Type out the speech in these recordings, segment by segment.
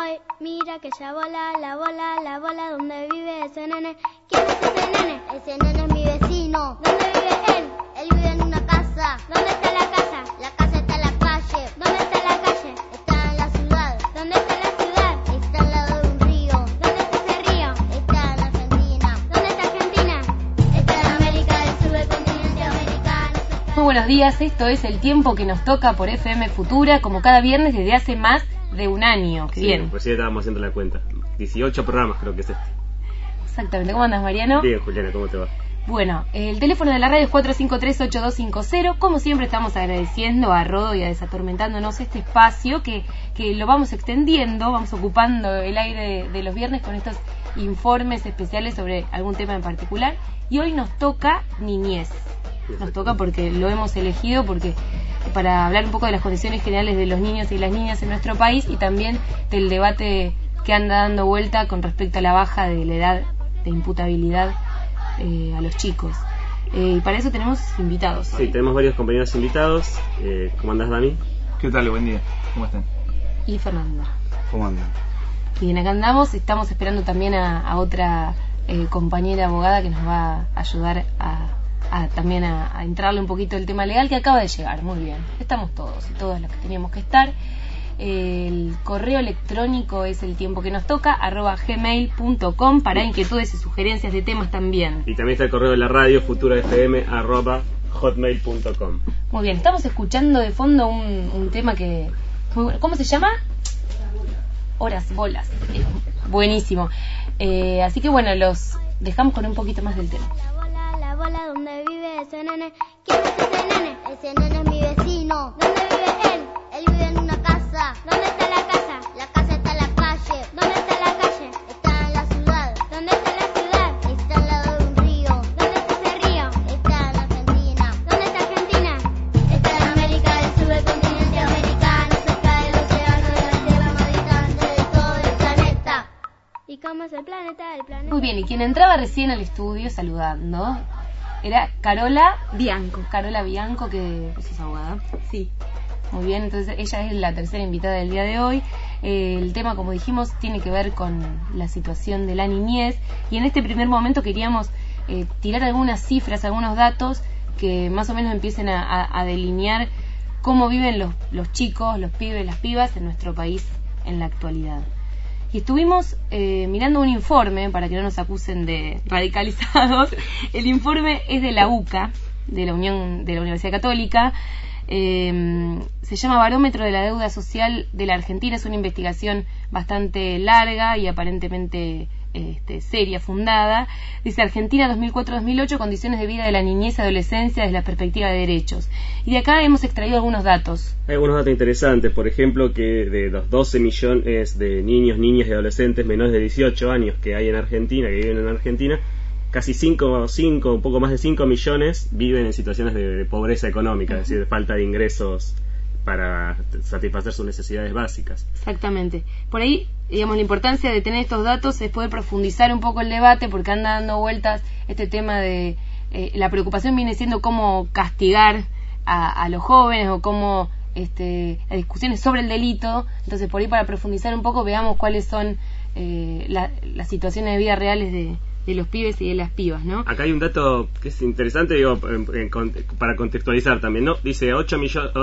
voy, mira que ya vola, la bola, ¿dónde vive ese nene? ¿Quién es ese nene? Ese nene es mi vecino. ¿Dónde vive él? Él vive en una casa. ¿Dónde está la casa? La casa está en la calle. ¿Dónde está la calle? Está en la ciudad. ¿Dónde está la ciudad? Está al lado de un río. ¿Dónde está ese río? Está en Argentina. ¿Dónde está Argentina? Está en América del Sur, el continente americano. Muy buenos días, esto es El Tiempo que nos toca por FM Futura, como cada viernes desde hace más de un año. Qué bien. Pues ya estábamos haciendo la cuenta. 18 programas creo que es este. Exactamente. ¿Cómo andas, Mariano? Bien, Juliana, ¿cómo te va? Bueno, el teléfono de la radio es 453-8250. Como siempre estamos agradeciendo a Rodo y a Desatormentándonos este espacio que lo vamos extendiendo, vamos ocupando el aire de los viernes con estos informes especiales sobre algún tema en particular. Y hoy nos toca niñez. Nos toca porque lo hemos elegido, porque para hablar un poco de las condiciones generales de los niños y las niñas en nuestro país y también del debate que anda dando vuelta con respecto a la baja de la edad de imputabilidad a los chicos. Y para eso tenemos invitados. Sí, tenemos varios compañeros invitados. ¿Cómo andás, Dami? ¿Qué tal? Buen día. ¿Cómo están? Y Fernanda. ¿Cómo andan? Bien, acá andamos. Estamos esperando también a otra compañera abogada que nos va a ayudar también a entrarle un poquito el tema legal que acaba de llegar. Muy bien. Estamos todos y todas los que teníamos que estar. El correo electrónico es eltiempoquenostoca @gmail.com para inquietudes y sugerencias de temas también. Y también está el correo de la radio, futurafm@hotmail.com. Muy bien, estamos escuchando de fondo un tema que... ¿Cómo se llama? Horas bolas. Buenísimo. Así que bueno, los dejamos con un poquito más del tema. La bola, ¿dónde vive ese nene? ¿Quién es ese nene? Ese nene es mi vecino. ¿Dónde vive él? Él vive en una casa. ¿Dónde está la casa? La casa está en la calle. ¿Dónde está la calle? Está en la ciudad. ¿Dónde está la ciudad? Está al lado de un río. ¿Dónde está ese río? Está en Argentina. ¿Dónde está Argentina? Está en América del Sur, el continente americano. Cerca del océano, de la tierra más distante de todo el planeta. ¿Y cómo es el planeta? Muy bien, y quien entraba recién al estudio saludando era Carola Bianco. Carola Bianco, que es abogada. Sí. Muy bien, entonces ella es la tercera invitada del día de hoy. El tema, como dijimos, tiene que ver con la situación de la niñez y en este primer momento queríamos tirar algunas cifras, algunos datos que más o menos empiecen a delinear cómo viven los chicos, los pibes, las pibas en nuestro país en la actualidad. Y estuvimos mirando un informe, para que no nos acusen de radicalizados. El informe es de la UCA, de la Universidad Católica. Se llama Barómetro de la Deuda Social de la Argentina. Es una investigación bastante larga y aparentemente seria, fundada. Dice Argentina 2004-2008, condiciones de vida de la niñez y adolescencia desde la perspectiva de derechos. Y de acá hemos extraído algunos datos. Hay algunos datos interesantes, por ejemplo, que de los 12 millones de niños, niñas y adolescentes menores de 18 años que hay en Argentina, que viven en Argentina, casi 5, un poco más de 5 millones viven en situaciones de pobreza económica, es decir, de falta de ingresos para satisfacer sus necesidades básicas. Exactamente. Por ahí, digamos, la importancia de tener estos datos es poder profundizar un poco el debate, porque anda dando vueltas este tema de la preocupación viene siendo cómo castigar a los jóvenes o cómo las discusiones sobre el delito. Entonces, por ahí, para profundizar un poco, veamos cuáles son las situaciones de vida reales de los pibes y de las pibas, ¿no? Acá hay un dato que es interesante, digo, para contextualizar también, ¿no? Dice 8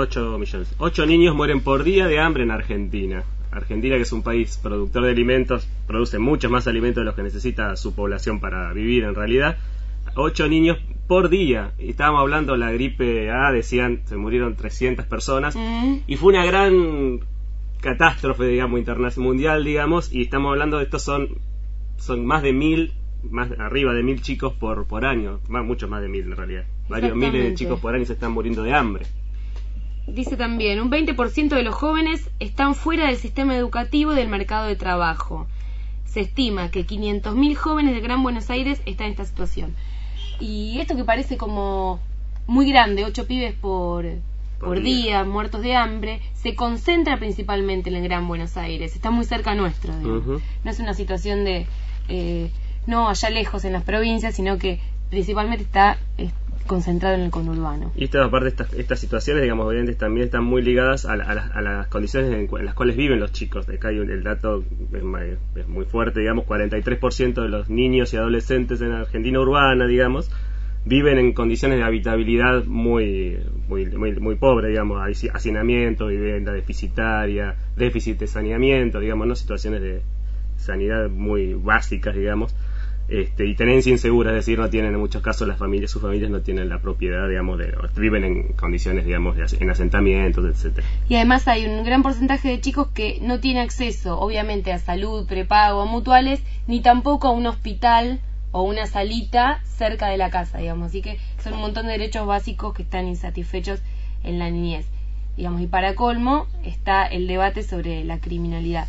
niños mueren por día de hambre en Argentina. Argentina, que es un país productor de alimentos, produce muchos más alimentos de los que necesita su población para vivir en realidad. 8 niños por día. Y estábamos hablando de la gripe A, decían, se murieron 300 personas. Y fue una gran catástrofe, digamos, internacional, mundial, digamos, y estamos hablando de estos son más de 1000, más arriba de 1000 chicos por año, muchos más de 1000 en realidad. Varios miles de chicos por año se están muriendo de hambre. Dice también, un 20% de los jóvenes están fuera del sistema educativo y del mercado de trabajo. Se estima que 500.000 jóvenes del Gran Buenos Aires están en esta situación. Y esto que parece como muy grande, 8 pibes por día muertos de hambre, se concentra principalmente en el Gran Buenos Aires. Está muy cerca nuestro, digamos. No es una situación de no allá lejos en las provincias, sino que principalmente está concentrado en el conurbano. Y aparte estas situaciones, digamos, obviamente también están muy ligadas a las condiciones en las cuales viven los chicos. Acá hay el dato es muy fuerte, digamos, 43% de los niños y adolescentes en Argentina urbana, digamos, viven en condiciones de habitabilidad muy pobre, digamos, hacinamiento, vivienda deficitaria, déficit de saneamiento, digamos, no, situaciones de sanidad muy básicas, digamos. Y tenencia insegura, es decir, no tienen en muchos casos sus familias no tienen la propiedad, digamos, viven en condiciones, digamos, en asentamientos, etcétera. Y además hay un gran porcentaje de chicos que no tiene acceso, obviamente, a salud, prepago, a mutuales, ni tampoco a un hospital o una salita cerca de la casa, digamos. Así que son un montón de derechos básicos que están insatisfechos en la niñez, digamos. Y para colmo está el debate sobre la criminalidad.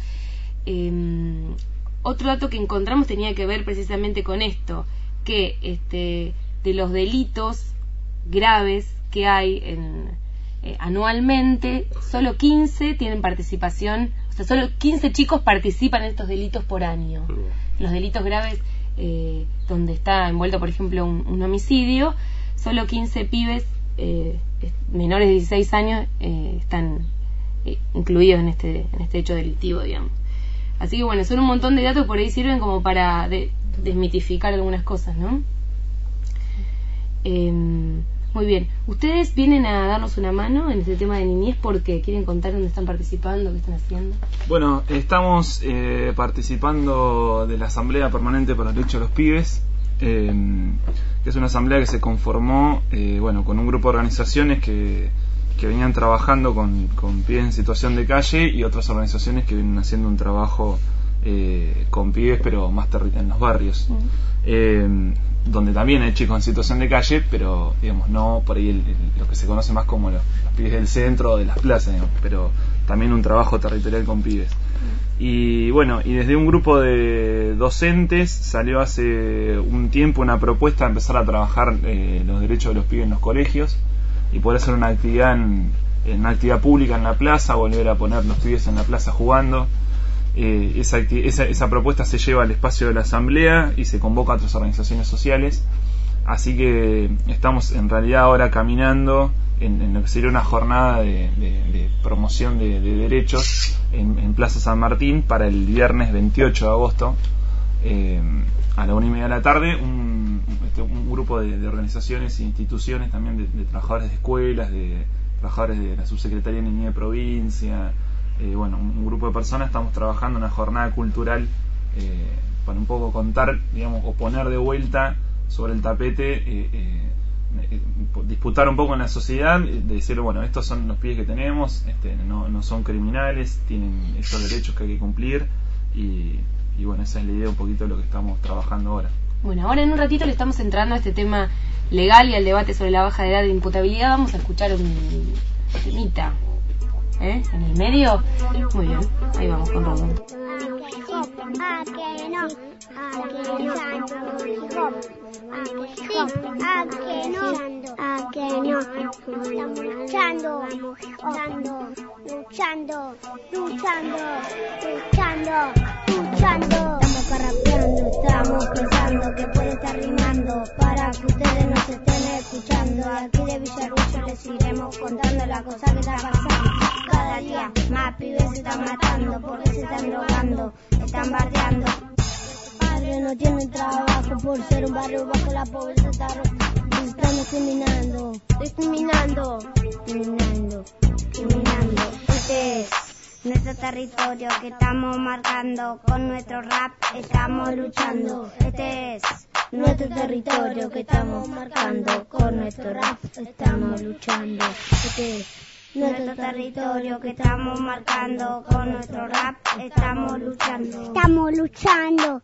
Otro dato que encontramos tenía que ver precisamente con esto, que de los delitos graves que hay anualmente, solo 15 tienen participación, o sea, solo 15 chicos participan en estos delitos por año. Los delitos graves, donde está envuelto, por ejemplo, un homicidio, solo 15 pibes menores de 16 años están incluidos en este hecho delictivo, digamos. Así que bueno, son un montón de datos que por ahí sirven como para desmitificar algunas cosas, ¿no? Muy bien. ¿Ustedes vienen a darnos una mano en este tema de niñez porque quieren contar dónde están participando, qué están haciendo? Bueno, estamos participando de la Asamblea Permanente para los Derechos de los Pibes, que es una asamblea que se conformó con un grupo de organizaciones que venían trabajando con pibes en situación de calle y otras organizaciones que vienen haciendo un trabajo con pibes, pero más en los barrios, donde también hay chicos en situación de calle, pero digamos no por ahí lo que se conoce más como los pibes del centro o de las plazas, digamos, pero también un trabajo territorial con pibes. Y bueno, y desde un grupo de docentes salió hace un tiempo una propuesta de empezar a trabajar los derechos de los pibes en los colegios y poder hacer una actividad pública en la plaza, volver a poner los pibes en la plaza jugando. Esa propuesta se lleva al espacio de la asamblea y se convoca a otras organizaciones sociales, así que estamos en realidad ahora caminando en lo que sería una jornada de promoción de derechos en Plaza San Martín para el viernes 28 de agosto a la 1:30 de la tarde. Un grupo de organizaciones e instituciones también de trabajadores de escuelas, de trabajadores de la Subsecretaría de Niñez de Provincia, un grupo de personas estamos trabajando en una jornada cultural para un poco contar, digamos, o poner de vuelta sobre el tapete, disputar un poco en la sociedad, de decir, bueno, estos son los pibes que tenemos, no son criminales, tienen estos derechos que hay que cumplir y bueno, esa es la idea un poquito de lo que estamos trabajando ahora. Bueno, ahora en un ratito le estamos entrando a este tema legal y al debate sobre la baja de edad de imputabilidad. Vamos a escuchar un temita, en el medio. Muy bien, ahí vamos con Rodón. A que no, luchando. Estamos carrapeando, estamos pensando que puede estar rimando para que ustedes nos estén escuchando. Aquí de Villarruello les iremos contando la cosa que está pasando. Cada día más pibes se están matando porque se están drogando, están bardeando. Padres no tienen trabajo por ser un barrio bajo la pobreza está nos están discriminando. Este es nuestro territorio que estamos marcando con nuestro rap, estamos luchando. Este es nuestro territorio que estamos marcando con nuestro rap, estamos luchando. Este es nuestro territorio que estamos marcando con nuestro rap, estamos luchando. Estamos luchando.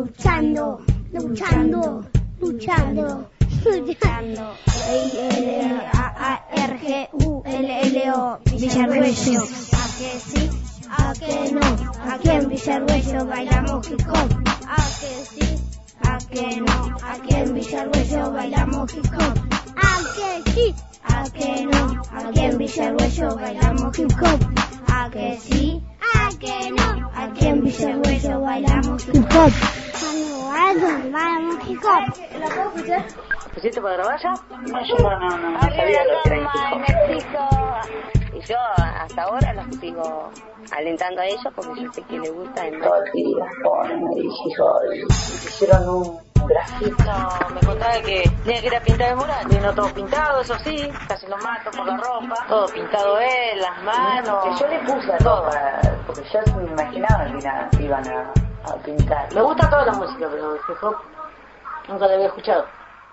Villarruello, ¿a que sí? ¿A que no? Aquí en Villarruello bailamos hip hop. ¿A que sí? ¿A que no? Aquí en Villarruello bailamos hip hop. ¿A que sí? ¿A que no? Aquí en Villarruello bailamos hip hop. ¿A que sí? ¿A que no? Aquí en Villarruello bailamos hip hop. Bailamos hip hop. pusiste para grabar ya? No, yo no sabía lo que era hip hop. Y yo hasta ahora los sigo alentando a ellos porque yo sé que les gusta. Todo el día, me dijo, hicieron un grafito. No, me contaba que tenía que ir a pintar el mural. Vino todo pintado, eso sí, casi lo mato por la ropa. Todo pintado él, las manos. Que yo le puse la ropa, porque yo me imaginaba que iban a pintar. Me gusta toda la música, pero el hip hop nunca lo había escuchado.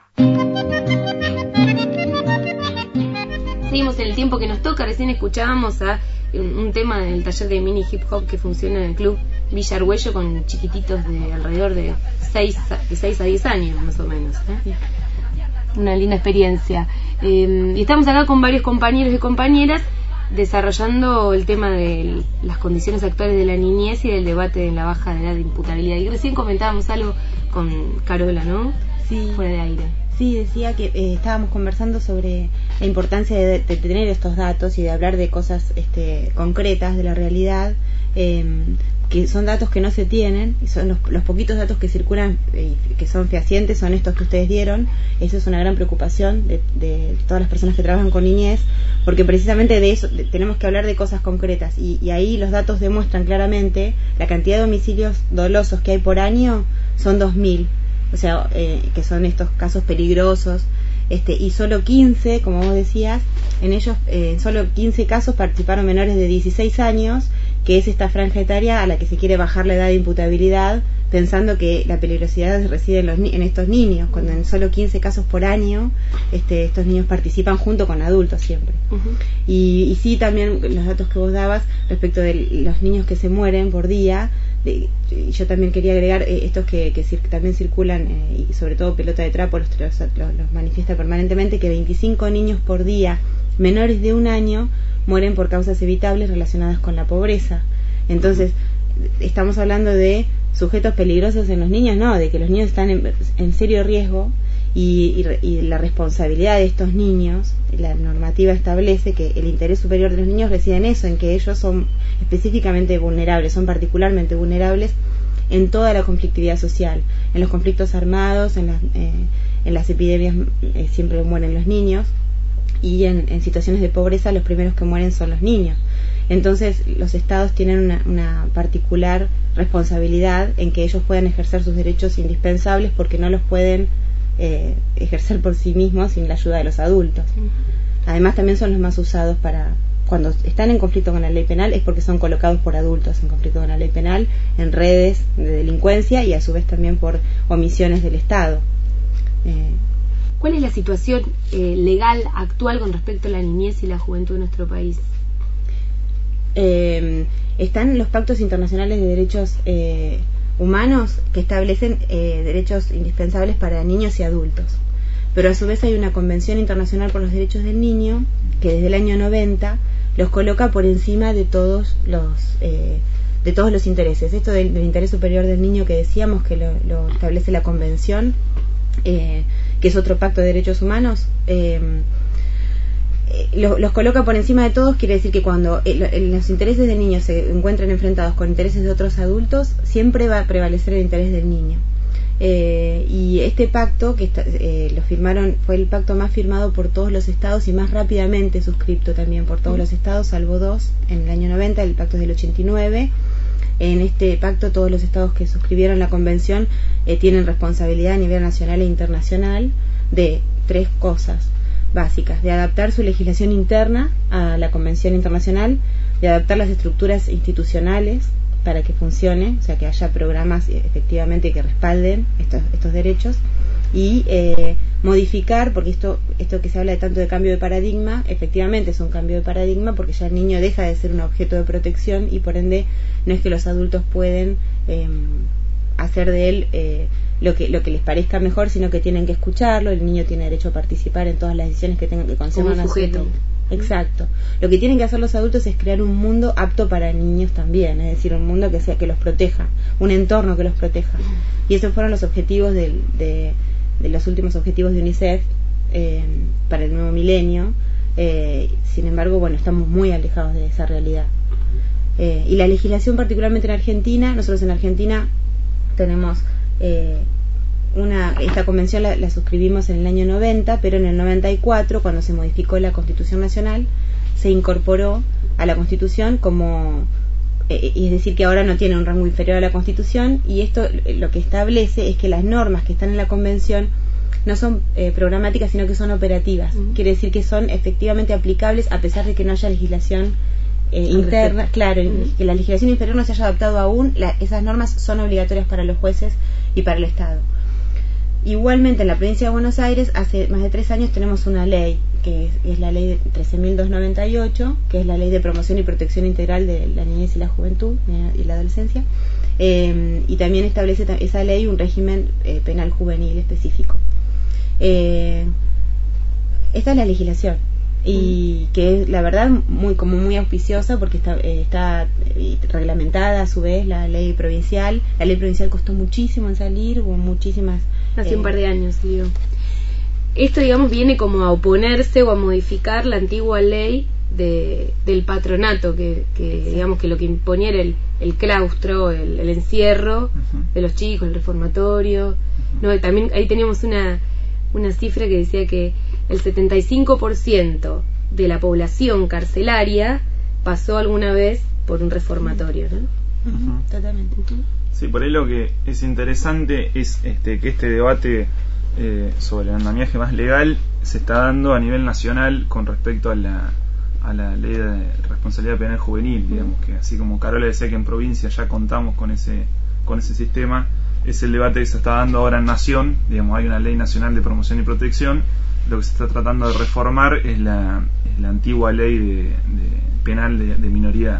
Seguimos en el tiempo que nos toca. Recién escuchábamos a un tema del taller de mini hip hop que funciona en el club Villa Argüello con chiquititos de alrededor de 6 a 10 años más o menos, ¿eh? Una linda experiencia. Y estamos acá con varios compañeros y compañeras desarrollando el tema de las condiciones actuales de la niñez y del debate de la baja edad de imputabilidad. Y recién comentábamos algo con Carola, ¿no? Sí. Fuera de aire. Sí, decía que estábamos conversando sobre la importancia de tener estos datos y de hablar de cosas concretas de la realidad, que son datos que no se tienen, y son los poquitos datos que circulan que son fehacientes, son estos que ustedes dieron. Eso es una gran preocupación de todas las personas que trabajan con niñez, porque precisamente de eso tenemos que hablar de cosas concretas, y ahí los datos demuestran claramente la cantidad de homicidios dolosos que hay por año son 2.000. O sea, que son estos casos peligrosos, y solo 15, como vos decías, en ellos, solo 15 casos participaron menores de 16 años, que es esta franja etaria a la que se quiere bajar la edad de imputabilidad, pensando que la peligrosidad reside en estos niños, cuando en solo 15 casos por año estos niños participan junto con adultos siempre. Uh-huh. Y sí, también los datos que vos dabas respecto de los niños que se mueren por día. Yo también quería agregar estos que también circulan, y sobre todo Pelota de Trapo los manifiesta permanentemente, que 25 niños por día menores de 1 año mueren por causas evitables relacionadas con la pobreza. Entonces, estamos hablando de sujetos peligrosos en los niños, no, de que los niños están en serio riesgo, y la responsabilidad de estos niños, la normativa establece que el interés superior de los niños reside en eso, en que ellos son específicamente vulnerables, son particularmente vulnerables en toda la conflictividad social, en los conflictos armados, en las epidemias siempre mueren los niños, y en situaciones de pobreza los primeros que mueren son los niños. Entonces los estados tienen una particular responsabilidad en que ellos puedan ejercer sus derechos indispensables, porque no los pueden ejercer por sí mismos sin la ayuda de los adultos. Además también son los más usados para cuando están en conflicto con la ley penal, es porque son colocados por adultos en conflicto con la ley penal, en redes de delincuencia, y a su vez también por omisiones del Estado. ¿Cuál es la situación legal actual con respecto a la niñez y la juventud de nuestro país? Están los pactos internacionales de derechos humanos que establecen derechos indispensables para niños y adultos, pero a su vez hay una Convención Internacional por los Derechos del Niño que desde el año 90 los coloca por encima de todos los intereses. Esto del interés superior del niño que decíamos que lo establece la Convención, que es otro pacto de derechos humanos, los coloca por encima de todos. Quiere decir que cuando los intereses del niño se encuentran enfrentados con intereses de otros adultos, siempre va a prevalecer el interés del niño. Y este pacto que lo firmaron, fue el pacto más firmado por todos los estados y más rápidamente suscripto también por todos los estados, salvo 2 en el año 90, el pacto es del 89. En este pacto todos los estados que suscribieron la convención tienen responsabilidad a nivel nacional e internacional de 3 cosas básicas: de adaptar su legislación interna a la convención internacional, de adaptar las estructuras institucionales para que funcione, o sea, que haya programas efectivamente que respalden estos derechos, y modificar, porque esto que se habla de tanto de cambio de paradigma, efectivamente es un cambio de paradigma, porque ya el niño deja de ser un objeto de protección, y por ende no es que los adultos pueden hacer de él lo que les parezca mejor, sino que tienen que escucharlo. El niño tiene derecho a participar en todas las decisiones que tengan que concernan a su vida. Exacto. Lo que tienen que hacer los adultos es crear un mundo apto para niños también, es decir, un mundo que los proteja, un entorno que los proteja. Y esos fueron los objetivos de los últimos objetivos de UNICEF para el nuevo milenio. Sin embargo, bueno, estamos muy alejados de esa realidad. Y la legislación, particularmente en Argentina, nosotros en Argentina tenemos esta convención la suscribimos en el año 90, pero en el 94, cuando se modificó la Constitución Nacional, se incorporó a la Constitución como, es decir, que ahora no tiene un rango inferior a la Constitución, y esto lo que establece es que las normas que están en la Convención no son programáticas, sino que son operativas. Quiere decir que son efectivamente aplicables a pesar de que no haya legislación interna. Claro, que la legislación inferior no se haya adaptado aún, esas normas son obligatorias para los jueces y para el Estado. Igualmente, en la provincia de Buenos Aires, hace más de 3 años tenemos una ley, que es la ley 13.298, que es la ley de promoción y protección integral de la niñez y la juventud y la adolescencia, y también establece esa ley un régimen penal juvenil específico. Esta es la legislación, y que es, la verdad, muy auspiciosa, porque está reglamentada a su vez la ley provincial. La ley provincial costó muchísimo en salir, hubo muchísimas... Hace un par de años, digo. Esto, digamos, viene como a oponerse o a modificar la antigua ley del patronato, que digamos que lo que imponía era el claustro, el encierro de los chicos, el reformatorio. No, también ahí teníamos una cifra que decía que el 75% de la población carcelaria pasó alguna vez por un reformatorio, ¿no? Totalmente. Sí, por ahí lo que es interesante es que este debate sobre el andamiaje más legal se está dando a nivel nacional con respecto a la ley de responsabilidad penal juvenil, digamos, que así como Carola decía que en provincia ya contamos con ese sistema, es el debate que se está dando ahora en Nación. Digamos, hay una ley nacional de promoción y protección. Lo que se está tratando de reformar es la antigua ley de penal de minoría,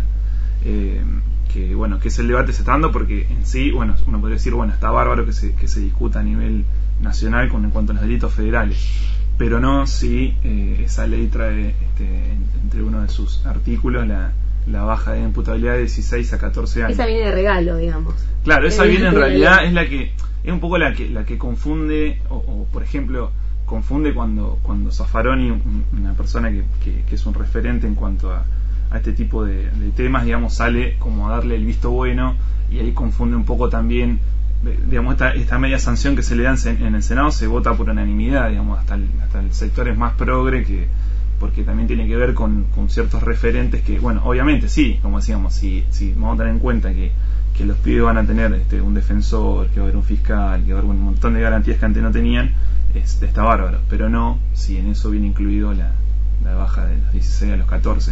que es el debate que se está dando, porque en sí, uno podría decir, está bárbaro que se discuta a nivel nacional en cuanto a los delitos federales, pero no si esa ley trae entre uno de sus artículos la baja de imputabilidad de 16 a 14 años. Esa viene de regalo, digamos. Claro, esa viene en realidad, es un poco la que confunde, o por ejemplo, confunde cuando Zaffaroni, una persona que es un referente en cuanto a este tipo de temas, digamos, sale como a darle el visto bueno, y ahí confunde un poco también, digamos, esta media sanción que se le da en el Senado. Se vota por unanimidad, digamos, hasta el sector es más progre, porque también tiene que ver con ciertos referentes que, obviamente sí, como decíamos, si vamos a tener en cuenta que los pibes van a tener un defensor, que va a haber un fiscal, que va a haber un montón de garantías que antes no tenían, está bárbaro, pero no si en eso viene incluido la baja de los 16 a los 14.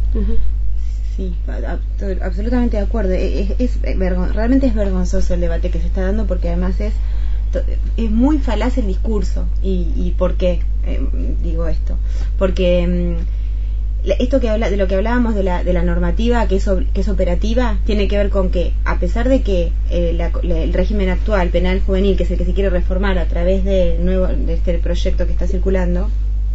Sí, absolutamente de acuerdo. Realmente es vergonzoso el debate que se está dando, porque además es muy falaz el discurso. ¿Y por qué digo esto? Porque esto de lo que hablábamos de la normativa que es operativa, tiene que ver con que, a pesar de que el régimen actual penal juvenil, que es el que se quiere reformar a través de este proyecto que está circulando,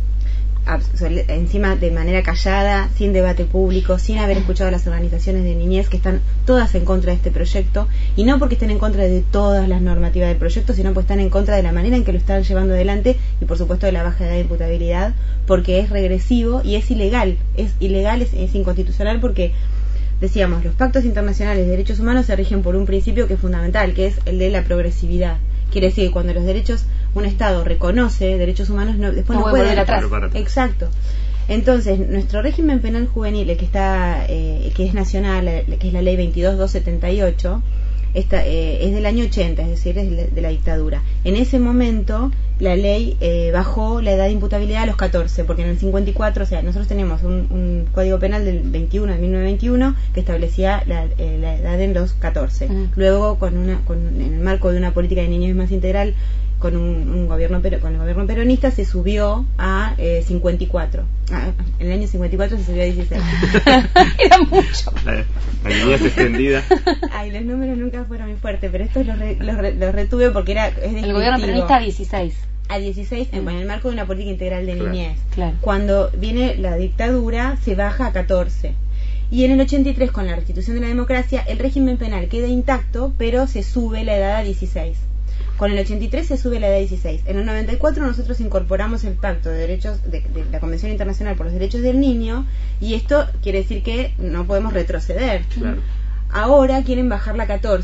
encima de manera callada, sin debate público, sin haber escuchado a las organizaciones de niñez, que están todas en contra de este proyecto, y no porque estén en contra de todas las normativas del proyecto, sino porque están en contra de la manera en que lo están llevando adelante, y por supuesto de la baja edad de imputabilidad, porque es regresivo y es ilegal, es inconstitucional, porque decíamos, los pactos internacionales de derechos humanos se rigen por un principio que es fundamental, que es el de la progresividad. Quiere decir que cuando un Estado reconoce derechos humanos, después no puede volver atrás. Exacto. Entonces, nuestro régimen penal juvenil, que es nacional, que es la ley 22.278, es del año 80, es decir, es de la dictadura. En ese momento, la ley bajó la edad de imputabilidad a los 14, porque en el 54, o sea, nosotros tenemos un código penal del 21, de 1921, que establecía la edad en los 14. Luego, en el marco de una política de niñez más integral, con el gobierno peronista, se subió a 54. En el año 54 se subió a 16. Era mucho. La niñez extendida. Ay, los números nunca fueron muy fuertes, pero estos los retuve porque el gobierno peronista a 16. A 16, en el marco de una política integral de niñez. Claro. Cuando viene la dictadura, se baja a 14. Y en el 83, con la restitución de la democracia, el régimen penal queda intacto, pero se sube la edad a 16. Con el 83 se sube la edad a 16. En el 94 nosotros incorporamos el pacto de derechos de la Convención Internacional por los Derechos del Niño, y esto quiere decir que no podemos retroceder. Claro. Ahora quieren bajarla a 14.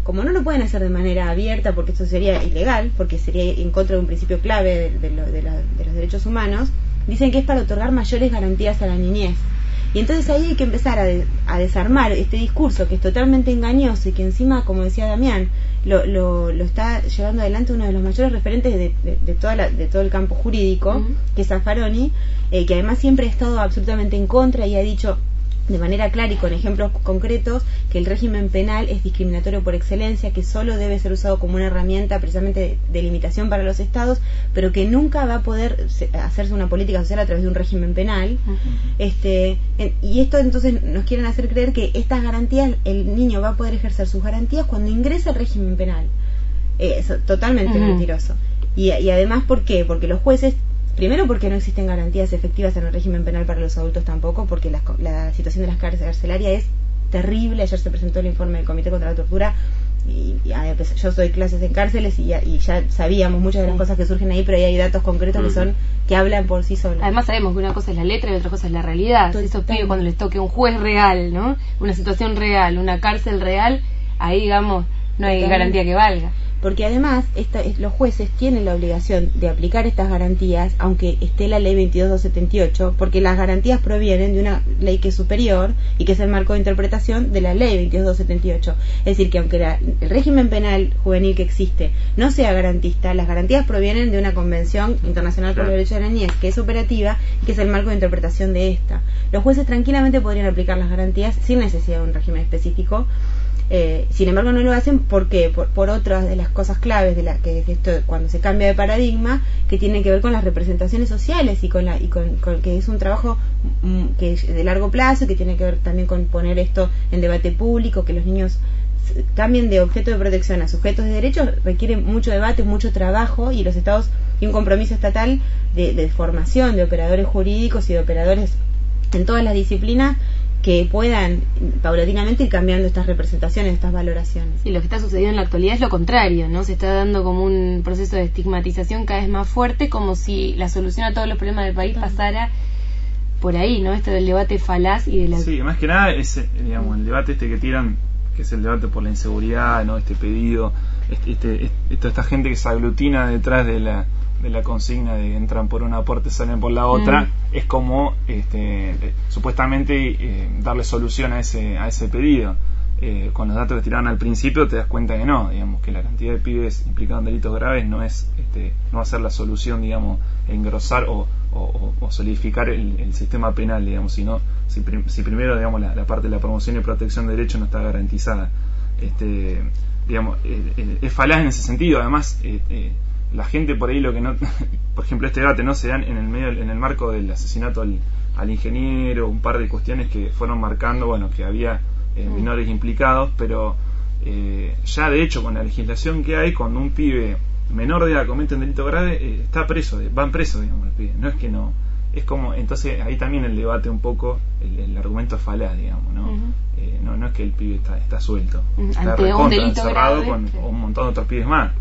como no lo pueden hacer de manera abierta, porque eso sería ilegal, porque sería en contra de un principio clave de los derechos humanos, dicen que es para otorgar mayores garantías a la niñez. Y entonces ahí hay que empezar a desarmar este discurso que es totalmente engañoso y que encima, como decía Damián, lo está llevando adelante uno de los mayores referentes de todo el campo jurídico, que es Zaffaroni, que además siempre ha estado absolutamente en contra y ha dicho de manera clara y con ejemplos concretos que el régimen penal es discriminatorio por excelencia, que solo debe ser usado como una herramienta precisamente de limitación para los estados, pero que nunca va a poder hacerse una política social a través de un régimen penal. Y esto entonces nos quieren hacer creer que estas garantías, el niño va a poder ejercer sus garantías cuando ingresa al régimen penal. Es totalmente mentiroso. Y además, ¿por qué? Porque los jueces, primero porque no existen garantías efectivas en el régimen penal para los adultos tampoco, porque la situación de las cárceles carcelarias es terrible. Ayer se presentó el informe del Comité contra la Tortura y yo soy clases en cárceles y ya sabíamos muchas de las cosas que surgen ahí, pero ahí hay datos concretos que hablan por sí solos. Además sabemos que una cosa es la letra y otra cosa es la realidad. Esos pibes, cuando les toque un juez real, ¿no? Una situación real, una cárcel real, ahí digamos no hay garantía que valga. Porque además los jueces tienen la obligación de aplicar estas garantías, aunque esté la ley 22.278, porque las garantías provienen de una ley que es superior y que es el marco de interpretación de la ley 22.278. Es decir, que aunque el régimen penal juvenil que existe no sea garantista, las garantías provienen de una convención internacional por los derechos de la niñez que es operativa y que es el marco de interpretación de esta. Los jueces tranquilamente podrían aplicar las garantías sin necesidad de un régimen específico. Sin embargo no lo hacen porque por otras de las cosas claves de que esto, cuando se cambia de paradigma, que tiene que ver con las representaciones sociales y con que es un trabajo que es de largo plazo, que tiene que ver también con poner esto en debate público, que los niños cambien de objeto de protección a sujetos de derecho, requiere mucho debate, mucho trabajo, y los estados y un compromiso estatal de formación de operadores jurídicos y de operadores en todas las disciplinas que puedan paulatinamente ir cambiando estas representaciones, estas valoraciones. Y lo que está sucediendo en la actualidad es lo contrario, ¿no? Se está dando como un proceso de estigmatización cada vez más fuerte, como si la solución a todos los problemas del país pasara por ahí, ¿no? Esto del debate falaz y de la... Sí, más que nada es, digamos, el debate que tiran, que es el debate por la inseguridad, ¿no? Este pedido, esta gente que se aglutina detrás de la consigna de entran por una puerta y salen por la otra, es como supuestamente darle solución a ese pedido. Con los datos que tiraron al principio te das cuenta que no, digamos, que la cantidad de pibes implicados en delitos graves no va a ser la solución, digamos, engrosar o solidificar el sistema penal, digamos, sino si primero, digamos, la parte de la promoción y protección de derechos no está garantizada. Digamos, es falaz en ese sentido. Además, la gente por ahí, lo que no, por ejemplo, este debate no se dan en el marco del asesinato al ingeniero, un par de cuestiones que fueron marcando, bueno, que había menores implicados, pero ya de hecho con la legislación que hay, cuando un pibe menor de edad comete un delito grave, está preso, van presos, digamos, los pibes. No es que no, es como, entonces ahí también el debate un poco, el argumento es falaz, digamos, ¿no? No es que el pibe está suelto, está recontra encerrado con un montón de otros pibes más.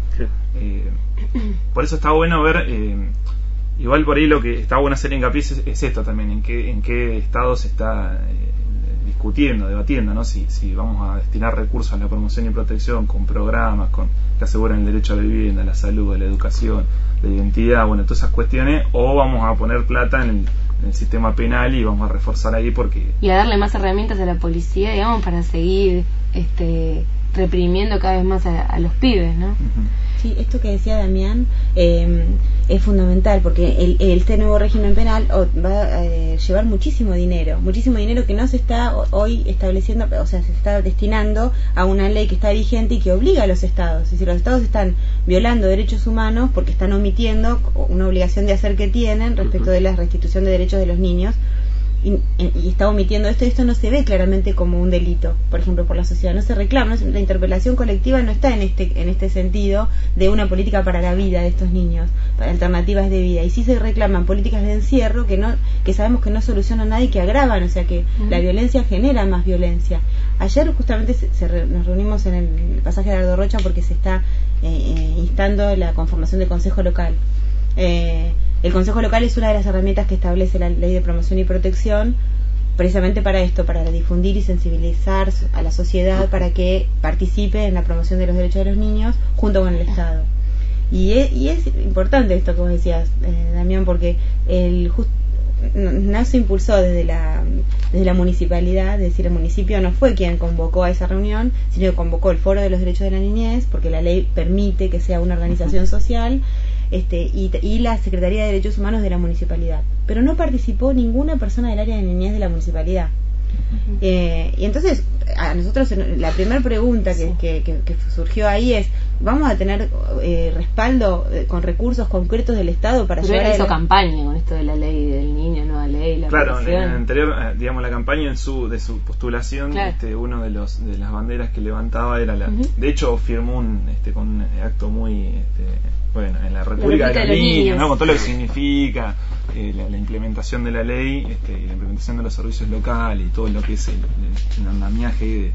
Por eso está bueno ver, igual por ahí lo que está bueno hacer hincapié es esto también, en qué estado se está discutiendo, debatiendo, ¿no? Si vamos a destinar recursos a la promoción y protección con programas que aseguran el derecho a la vivienda, a la salud, a la educación, la identidad, bueno, todas esas cuestiones, o vamos a poner plata en el sistema penal y vamos a reforzar ahí y a darle más herramientas a la policía, digamos, para seguir reprimiendo cada vez más a los pibes, ¿no? Sí, esto que decía Damián es fundamental, porque este nuevo régimen penal va a llevar muchísimo dinero que no se está hoy estableciendo, o sea, se está destinando a una ley que está vigente y que obliga a los estados. Es decir, los estados están violando derechos humanos porque están omitiendo una obligación de hacer que tienen respecto de la restitución de derechos de los niños. Y está omitiendo esto, y esto no se ve claramente como un delito, por ejemplo, por la sociedad, no se reclama, la interpelación colectiva no está en este sentido de una política para la vida de estos niños, para alternativas de vida, y sí se reclaman políticas de encierro que sabemos que no solucionan nada y que agravan, o sea que la violencia genera más violencia. Ayer justamente nos reunimos en el pasaje de Aldo Rocha porque se está instando la conformación del Consejo Local. El Consejo Local es una de las herramientas que establece la Ley de Promoción y Protección precisamente para esto, para difundir y sensibilizar a la sociedad para que participe en la promoción de los derechos de los niños junto con el Estado. Y es importante esto que vos decías, Damián, porque no se impulsó desde la municipalidad, es decir, el municipio no fue quien convocó a esa reunión, sino que convocó el Foro de los Derechos de la Niñez, porque la ley permite que sea una organización social, y la Secretaría de Derechos Humanos de la municipalidad. Pero no participó ninguna persona del área de niñez de la municipalidad. Y entonces, a nosotros la primera pregunta que surgió ahí es: ¿vamos a tener respaldo con recursos concretos del Estado para llevar a hizo campaña con esto de la ley del niño, nueva ley, la claro, en aprobación? el anterior, digamos, la campaña de su postulación, claro. Uno de las banderas que levantaba era de hecho firmó con un acto muy bueno, en la República de los Niños, ¿no? Con todo lo que significa la implementación de la ley y la implementación de los servicios locales y todo lo que es el andamiaje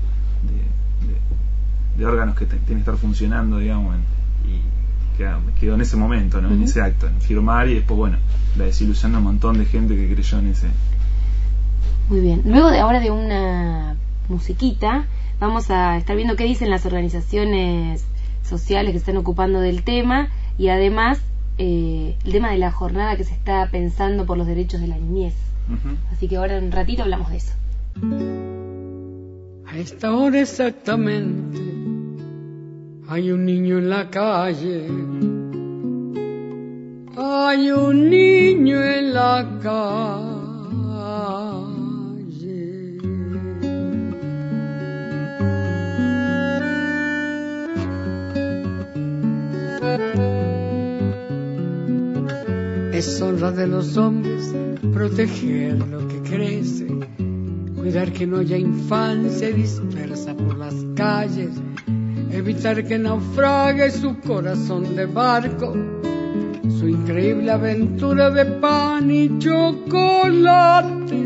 de órganos que tienen que estar funcionando, digamos, y quedó en ese momento, ¿no? En ese acto, en firmar, y después, bueno, la desilusión de un montón de gente que creyó en ese. Muy bien. Luego ahora de una musiquita, vamos a estar viendo qué dicen las organizaciones sociales que están ocupando del tema, y además el tema de la jornada que se está pensando por los derechos de la niñez. Así que ahora en un ratito hablamos de eso. A esta hora exactamente hay un niño en la calle. Hay un niño en la calle. Es honra de los hombres proteger lo que crece, cuidar que no haya infancia dispersa por las calles, evitar que naufrague su corazón de barco, su increíble aventura de pan y chocolate,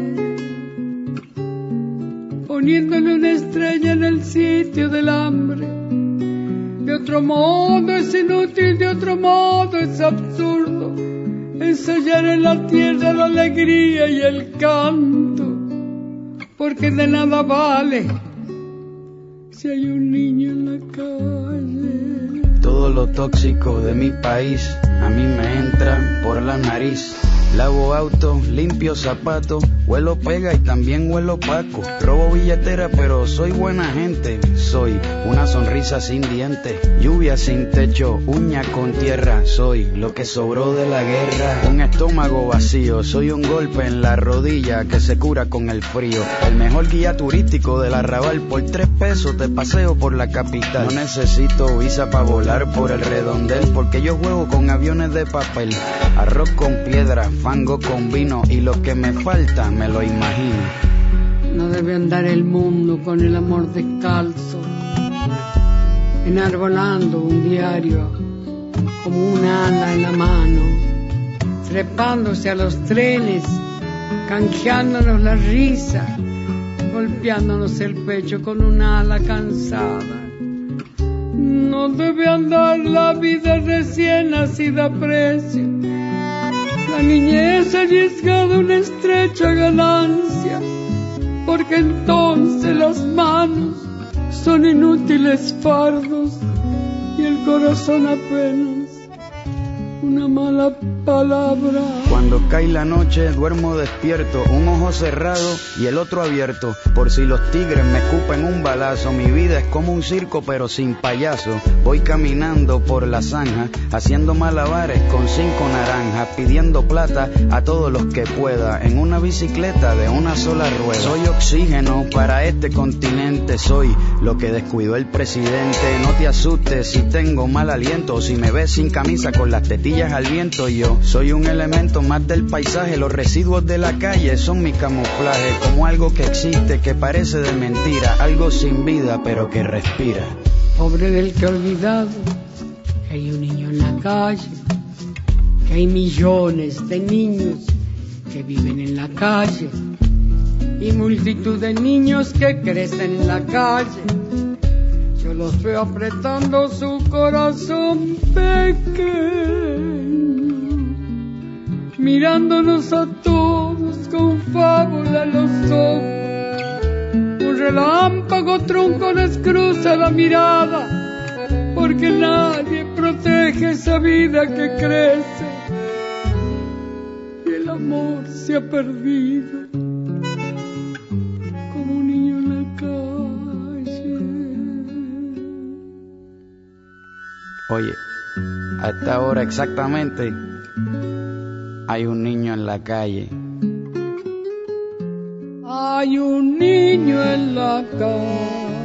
poniéndole una estrella en el sitio del hambre. De otro modo es inútil, de otro modo es absurdo ensayar en la tierra la alegría y el canto, porque de nada vale si hay un niño en la calle. Todo lo tóxico de mi país a mí me entra por la nariz. Lavo auto, limpio zapatos, huelo pega y también huelo opaco. Robo billetera pero soy buena gente. Soy una sonrisa sin dientes, lluvia sin techo, uña con tierra. Soy lo que sobró de la guerra. Un estómago vacío, soy un golpe en la rodilla que se cura con el frío. El mejor guía turístico del Arrabal, por 3 pesos te paseo por la capital. No necesito visa para volar por el redondel, porque yo juego con aviones de papel. Arroz con piedra, fango con vino, y lo que me falta me lo imagino. No debe andar el mundo con el amor descalzo, enarbolando un diario como un ala en la mano, trepándose a los trenes, canjeándonos la risa, golpeándonos el pecho con un ala cansada. No debe andar la vida recién nacida a precio, la niñez arriesgada una estrecha ganancia, porque entonces las manos son inútiles fardos y el corazón apenas una mala palabra. Cuando cae la noche duermo despierto, un ojo cerrado y el otro abierto, por si los tigres me escupen un balazo. Mi vida es como un circo pero sin payaso. Voy caminando por la zanja, haciendo malabares con 5 naranjas, pidiendo plata a todos los que pueda, en una bicicleta de una sola rueda. Soy oxígeno para este continente, soy lo que descuidó el presidente. No te asustes si tengo mal aliento, o si me ves sin camisa con las tetillas al viento. Yo soy un elemento más del paisaje, los residuos de la calle son mi camuflaje, como algo que existe, que parece de mentira, algo sin vida pero que respira. Pobre del que ha olvidado que hay un niño en la calle, que hay millones de niños que viven en la calle y multitud de niños que crecen en la calle. Yo los veo apretando su corazón pequeño mirándonos a todos con fábula en los ojos. Un relámpago tronco les cruza la mirada, porque nadie protege esa vida que crece y el amor se ha perdido como un niño en la calle. Oye, a esta hora exactamente hay un niño en la calle. Hay un niño en la calle.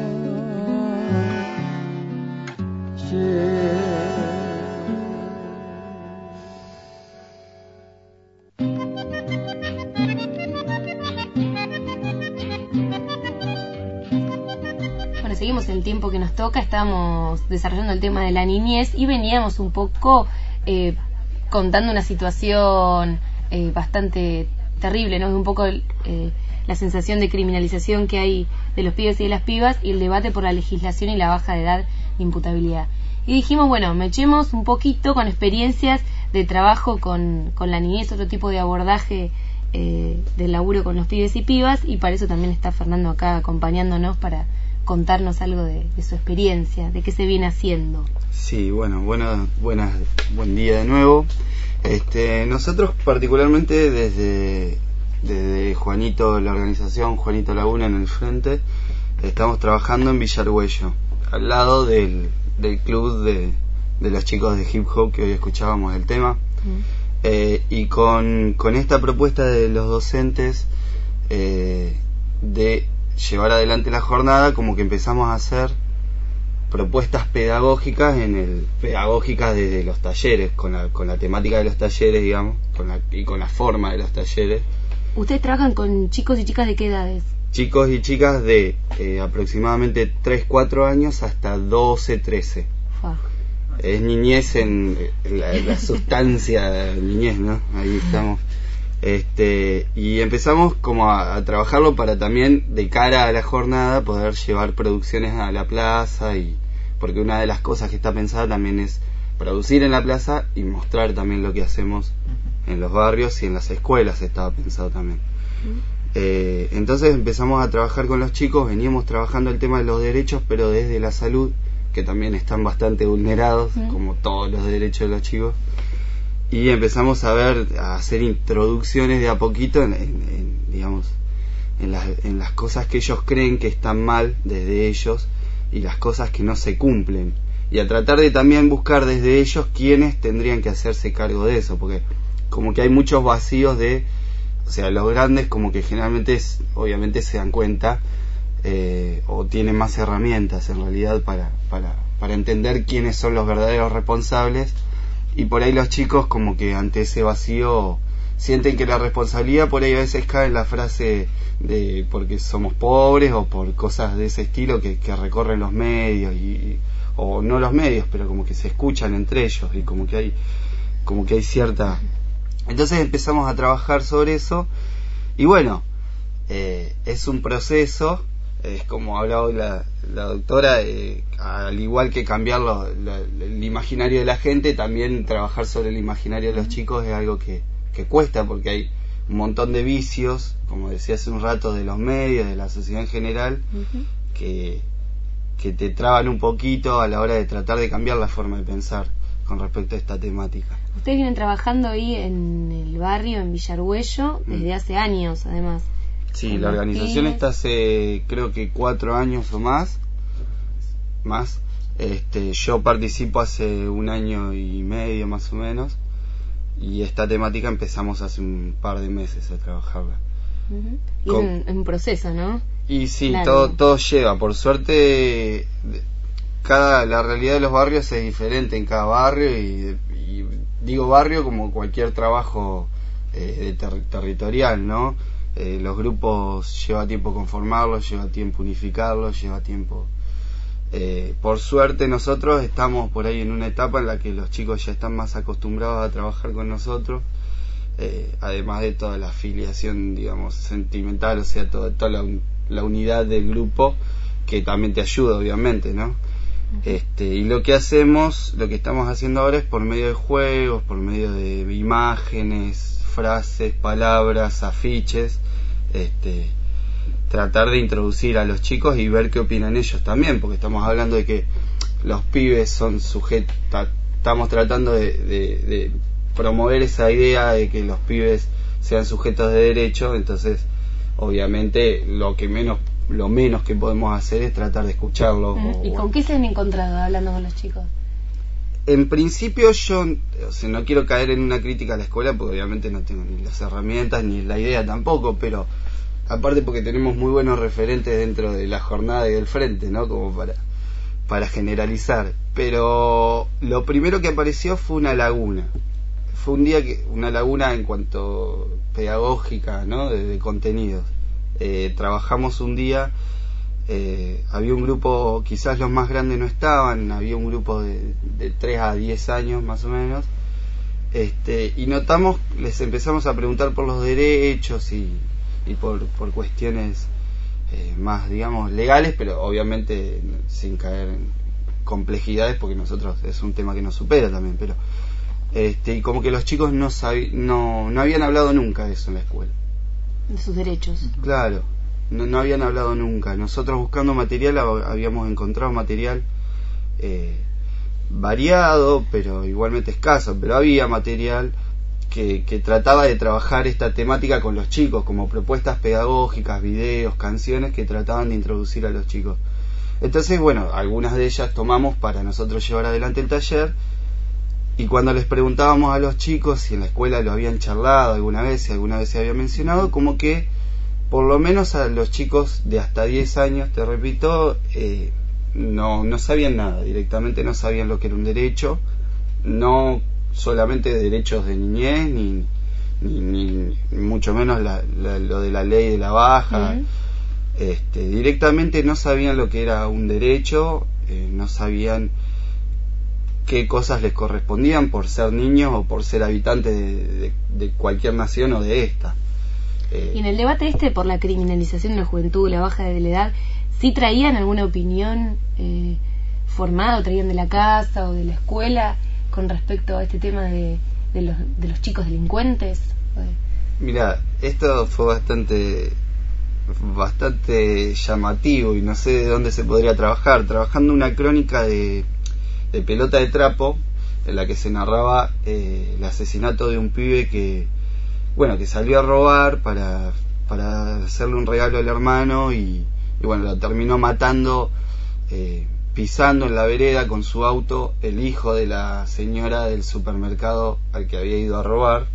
Bueno, seguimos el tiempo que nos toca, estamos desarrollando el tema de la niñez y veníamos un poco contando una situación bastante terrible, ¿no? Un poco la sensación de criminalización que hay de los pibes y de las pibas y el debate por la legislación y la baja de edad de imputabilidad. Y dijimos, bueno, me echemos un poquito con experiencias de trabajo con la niñez, otro tipo de abordaje del laburo con los pibes y pibas, y para eso también está Fernando acá acompañándonos para contarnos algo de su experiencia, de qué se viene haciendo. Sí, bueno, buen día de nuevo. Nosotros particularmente desde Juanito, la organización Juanito Laguna en el frente, estamos trabajando en Villa Argüello, al lado del club de los chicos de hip hop que hoy escuchábamos el tema. Y con esta propuesta de los docentes de llevar adelante la jornada, como que empezamos a hacer propuestas pedagógicas pedagógicas desde los talleres, con la temática de los talleres, digamos, y con la forma de los talleres. ¿Ustedes trabajan con chicos y chicas de qué edades? Chicos y chicas de aproximadamente 3-4 años hasta 12-13. Es niñez en la sustancia de niñez, ¿no? Ahí estamos. Y empezamos como a trabajarlo para también, de cara a la jornada, poder llevar producciones a la plaza, y porque una de las cosas que está pensada también es producir en la plaza y mostrar también lo que hacemos en los barrios y en las escuelas, estaba pensado también. Entonces empezamos a trabajar con los chicos, veníamos trabajando el tema de los derechos, pero desde la salud, que también están bastante vulnerados, como todos los derechos de los chicos, y empezamos a hacer introducciones de a poquito digamos, en las cosas que ellos creen que están mal desde ellos y las cosas que no se cumplen, y a tratar de también buscar desde ellos quiénes tendrían que hacerse cargo de eso, porque como que hay muchos vacíos o sea, los grandes como que generalmente obviamente se dan cuenta o tienen más herramientas en realidad para entender quiénes son los verdaderos responsables, y por ahí los chicos como que ante ese vacío sienten que la responsabilidad por ahí a veces cae en la frase de porque somos pobres o por cosas de ese estilo que recorren los medios o no los medios, pero como que se escuchan entre ellos y como que hay cierta. Entonces empezamos a trabajar sobre eso, y bueno, es un proceso, es como hablaba hoy la doctora, al igual que cambiar el imaginario de la gente, también trabajar sobre el imaginario de los chicos es algo que cuesta, porque hay un montón de vicios, como decía hace un rato, de los medios, de la sociedad en general, que te traban un poquito a la hora de tratar de cambiar la forma de pensar con respecto a esta temática. Ustedes vienen trabajando ahí en el barrio, en Villa Argüello, desde hace años, además. Sí, la organización está hace creo que 4 años o más. Yo participo hace 1 año y medio más o menos, y esta temática empezamos hace un par de meses a trabajarla. Y es un proceso, ¿no? Y sí, claro. todo lleva, por suerte, la realidad de los barrios es diferente en cada barrio, y digo barrio como cualquier trabajo territorial, ¿no? Los grupos lleva tiempo conformarlos, lleva tiempo unificarlos, lleva tiempo. Por suerte nosotros estamos por ahí en una etapa en la que los chicos ya están más acostumbrados a trabajar con nosotros, además de toda la afiliación, digamos, sentimental, o sea, toda la unidad del grupo, que también te ayuda, obviamente, ¿no? Y lo que estamos haciendo ahora es por medio de juegos, por medio de imágenes, frases, palabras, afiches, tratar de introducir a los chicos y ver qué opinan ellos también, porque estamos hablando de que los pibes son sujetos, estamos tratando de promover esa idea de que los pibes sean sujetos de derecho, entonces obviamente lo menos que podemos hacer es tratar de escucharlos. ¿Y con qué se han encontrado hablando con los chicos? En principio yo no quiero caer en una crítica a la escuela, porque obviamente no tengo ni las herramientas ni la idea tampoco, pero aparte porque tenemos muy buenos referentes dentro de la jornada y del frente, ¿no? Como para generalizar. Pero lo primero que apareció fue una laguna. Fue un día una laguna en cuanto pedagógica, ¿no? De contenidos. Trabajamos un día, había un grupo, quizás los más grandes no estaban, había un grupo de 3 a 10 años más o menos, y notamos, les empezamos a preguntar por los derechos y por cuestiones más, digamos, legales, pero obviamente sin caer en complejidades, porque nosotros es un tema que nos supera también, pero y como que los chicos no habían hablado nunca de eso en la escuela, de sus derechos. Claro, no habían hablado nunca. Nosotros buscando material habíamos encontrado material variado, pero igualmente escaso, pero había material que trataba de trabajar esta temática con los chicos, como propuestas pedagógicas, videos, canciones que trataban de introducir a los chicos. Entonces, bueno, algunas de ellas tomamos para nosotros llevar adelante el taller, y cuando les preguntábamos a los chicos si en la escuela lo habían charlado alguna vez, si alguna vez se había mencionado, como que por lo menos a los chicos de hasta 10 años, te repito, no sabían nada, directamente no sabían lo que era un derecho, no solamente derechos de niñez, ni mucho menos lo de la ley de la baja. Directamente no sabían lo que era un derecho, no sabían qué cosas les correspondían por ser niños o por ser habitantes de cualquier nación o de esta. Y en el debate por la criminalización de la juventud, la baja de la edad, ¿sí traían alguna opinión formada, o traían de la casa o de la escuela con respecto a este tema de los chicos delincuentes? Mira, esto fue bastante llamativo y no sé de dónde se podría trabajar. Trabajando una crónica de Pelota de Trapo, en la que se narraba el asesinato de un pibe que salió a robar para hacerle un regalo al hermano y bueno, lo terminó matando, pisando en la vereda con su auto el hijo de la señora del supermercado al que había ido a robar.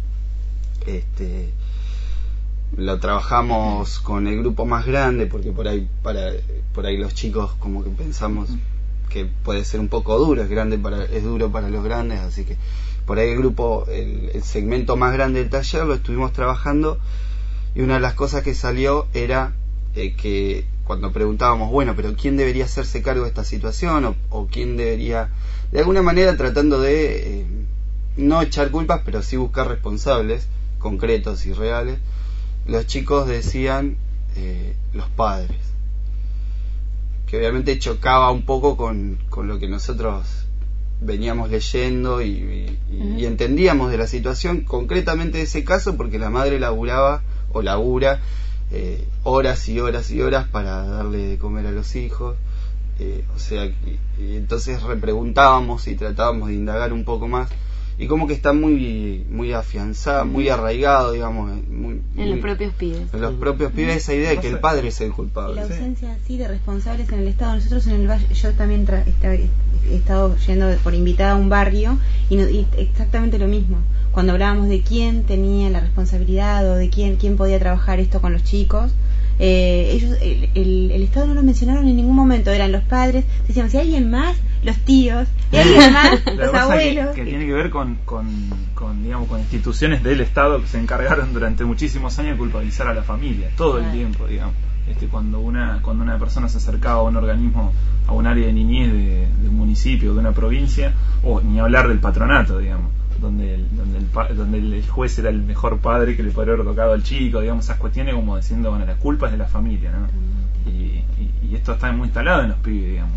Lo trabajamos con el grupo más grande, porque por ahí los chicos como que pensamos que puede ser un poco duro, es duro para los grandes, así que por ahí el segmento más grande del taller lo estuvimos trabajando, y una de las cosas que salió era que cuando preguntábamos, bueno, pero ¿quién debería hacerse cargo de esta situación? O quién debería, de alguna manera tratando de no echar culpas, pero sí buscar responsables concretos y reales, los chicos decían los padres, que obviamente chocaba un poco con lo que nosotros veníamos leyendo y entendíamos de la situación, concretamente de ese caso, porque la madre labura horas y horas y horas para darle de comer a los hijos, y entonces repreguntábamos y tratábamos de indagar un poco más, y como que está muy afianzado, muy arraigado, digamos, en los propios pibes. En los propios pibes esa idea de que el padre es el culpable. La ausencia de responsables en el Estado. Nosotros en el Valle, yo también he estado yendo por invitada a un barrio y exactamente lo mismo. Cuando hablábamos de quién tenía la responsabilidad o de quién podía trabajar esto con los chicos, ellos, el Estado no lo mencionaron en ningún momento. Eran los padres, decían, si hay alguien más, los tíos, y alguien más, los abuelos. Que tiene que ver con instituciones del Estado que se encargaron durante muchísimos años de culpabilizar a la familia, todo el tiempo, digamos. Cuando una persona se acercaba a un organismo, a un área de niñez de un municipio, de una provincia, o ni hablar del patronato, digamos, donde el juez era el mejor padre que le podría haber tocado al chico, digamos, esas cuestiones como diciendo, bueno, la culpa es de la familia, ¿no? Y esto está muy instalado en los pibes, digamos, ¿no?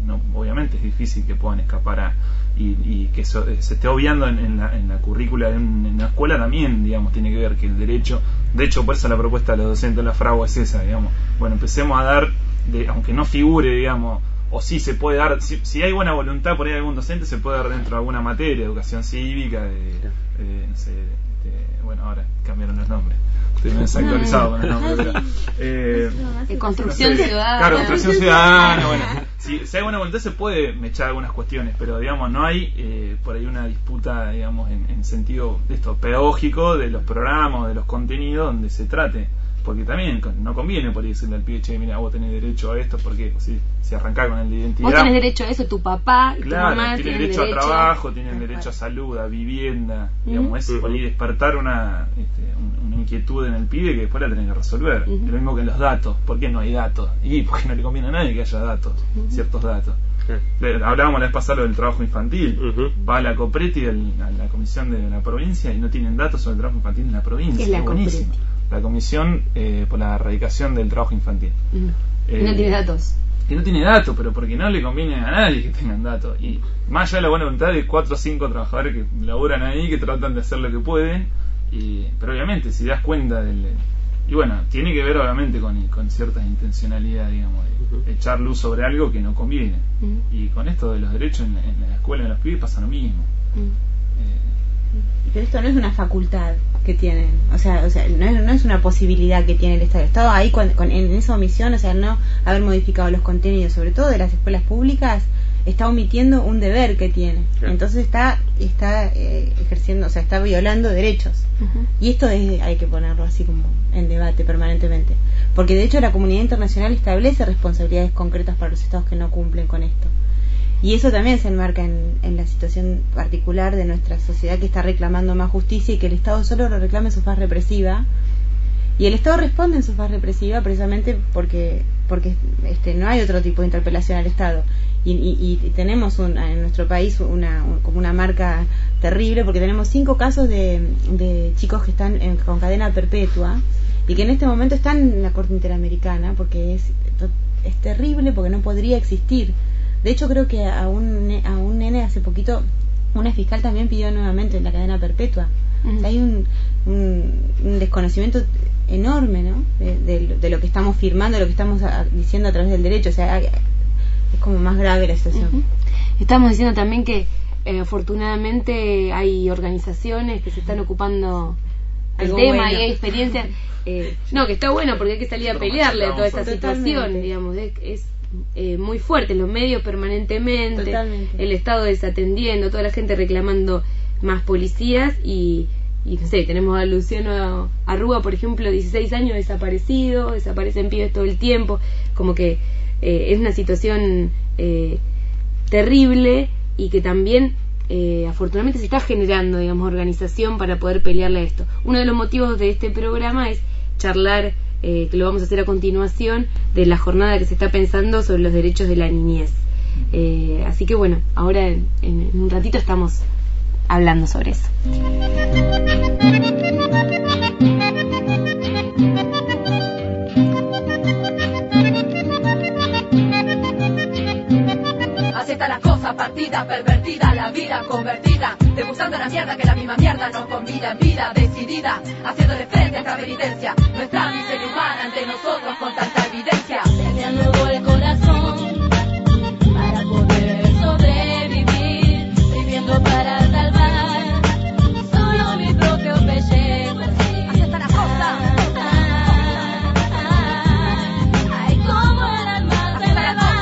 no, obviamente es difícil que puedan escapar y que se esté obviando en la currícula de una escuela también, digamos, tiene que ver que el derecho, de hecho por eso la propuesta de los docentes de la FRAU es esa, digamos, bueno, empecemos a dar, aunque no figure, digamos, o sí se puede dar, si hay buena voluntad por ahí algún docente se puede dar dentro de alguna materia, educación cívica, no sé, bueno, ahora cambiaron los nombres, estoy desactualizado con el nombre, pero construcción ciudadana. Claro, construcción ciudadana, bueno, si hay buena voluntad se puede mechar algunas cuestiones, pero digamos no hay por ahí una disputa, digamos, en sentido de esto pedagógico, de los programas, de los contenidos donde se trate, porque también no conviene por ahí decirle al pibe, che, mira, vos tenés derecho a esto, porque si arrancás con el de identidad, vos tenés derecho a eso, tu papá y claro, tu mamá tienen derecho a trabajo, tienen derecho a salud, a vivienda, digamos, es por ahí despertar una inquietud en el pibe que después la tenés que resolver. Lo mismo que los datos, ¿por qué no hay datos? Y porque no le conviene a nadie que haya datos, ciertos datos. Hablábamos la vez pasada del trabajo infantil, va a la Copreti, a la comisión de la provincia, y no tienen datos sobre el trabajo infantil en la provincia. ¿Qué es la buenísimo. La comisión por la erradicación del trabajo infantil. Y no tiene datos. Y no tiene datos, pero porque no le conviene a nadie que tengan datos. Y más allá de la buena voluntad de 4 o 5 trabajadores que laburan ahí, que tratan de hacer lo que pueden, pero obviamente si das cuenta y bueno, tiene que ver obviamente con ciertas intencionalidades, digamos, de echar luz sobre algo que no conviene. Y con esto de los derechos en la escuela, en los pibes, pasa lo mismo. Pero esto no es una facultad que tienen, o sea no es una posibilidad que tiene el Estado. El Estado ahí en esa omisión, o sea, no haber modificado los contenidos, sobre todo de las escuelas públicas, está omitiendo un deber que tiene. Entonces está ejerciendo, o sea, está violando derechos. Y esto hay que ponerlo así como en debate permanentemente, porque de hecho la comunidad internacional establece responsabilidades concretas para los estados que no cumplen con esto. Y eso también se enmarca en la situación particular de nuestra sociedad, que está reclamando más justicia y que el Estado solo lo reclama en su faz represiva. Y el Estado responde en su faz represiva precisamente porque no hay otro tipo de interpelación al Estado. Y tenemos en nuestro país como una marca terrible, porque tenemos 5 casos de chicos que están con cadena perpetua y que en este momento están en la Corte Interamericana, porque es terrible, porque no podría existir. De hecho, creo que a un nene hace poquito una fiscal también pidió nuevamente la cadena perpetua. O sea, hay un desconocimiento enorme, ¿no? de lo que estamos firmando, de lo que estamos diciendo a través del derecho. O sea, es como más grave la situación. Estamos diciendo también que afortunadamente hay organizaciones que se están ocupando del tema y hay experiencias. No, que está bueno porque hay que salir a pelearle a toda esta situación, digamos, es muy fuerte, los medios permanentemente, el Estado desatendiendo, toda la gente reclamando más policías y no sé, tenemos a Luciano Arrúa, por ejemplo, 16 años desaparecido, desaparecen pibes todo el tiempo, como que es una situación terrible y que también afortunadamente se está generando, digamos, organización para poder pelearle a esto. Uno de los motivos de este programa es charlar, que lo vamos a hacer a continuación, de la jornada que se está pensando sobre los derechos de la niñez. Así que bueno, ahora en un ratito estamos hablando sobre eso. Acepta las cosas partidas, pervertida, la vida convertida, degustando la mierda que la misma mierda no convida en vida, decidida, haciéndole frente a esta penitencia, nuestra miseria humana ante nosotros con tanta evidencia. Se me nuevo el corazón para poder sobrevivir, viviendo para salvar solo mi propio pellejo. Acepta las cosas. Ay, como el alma se me va.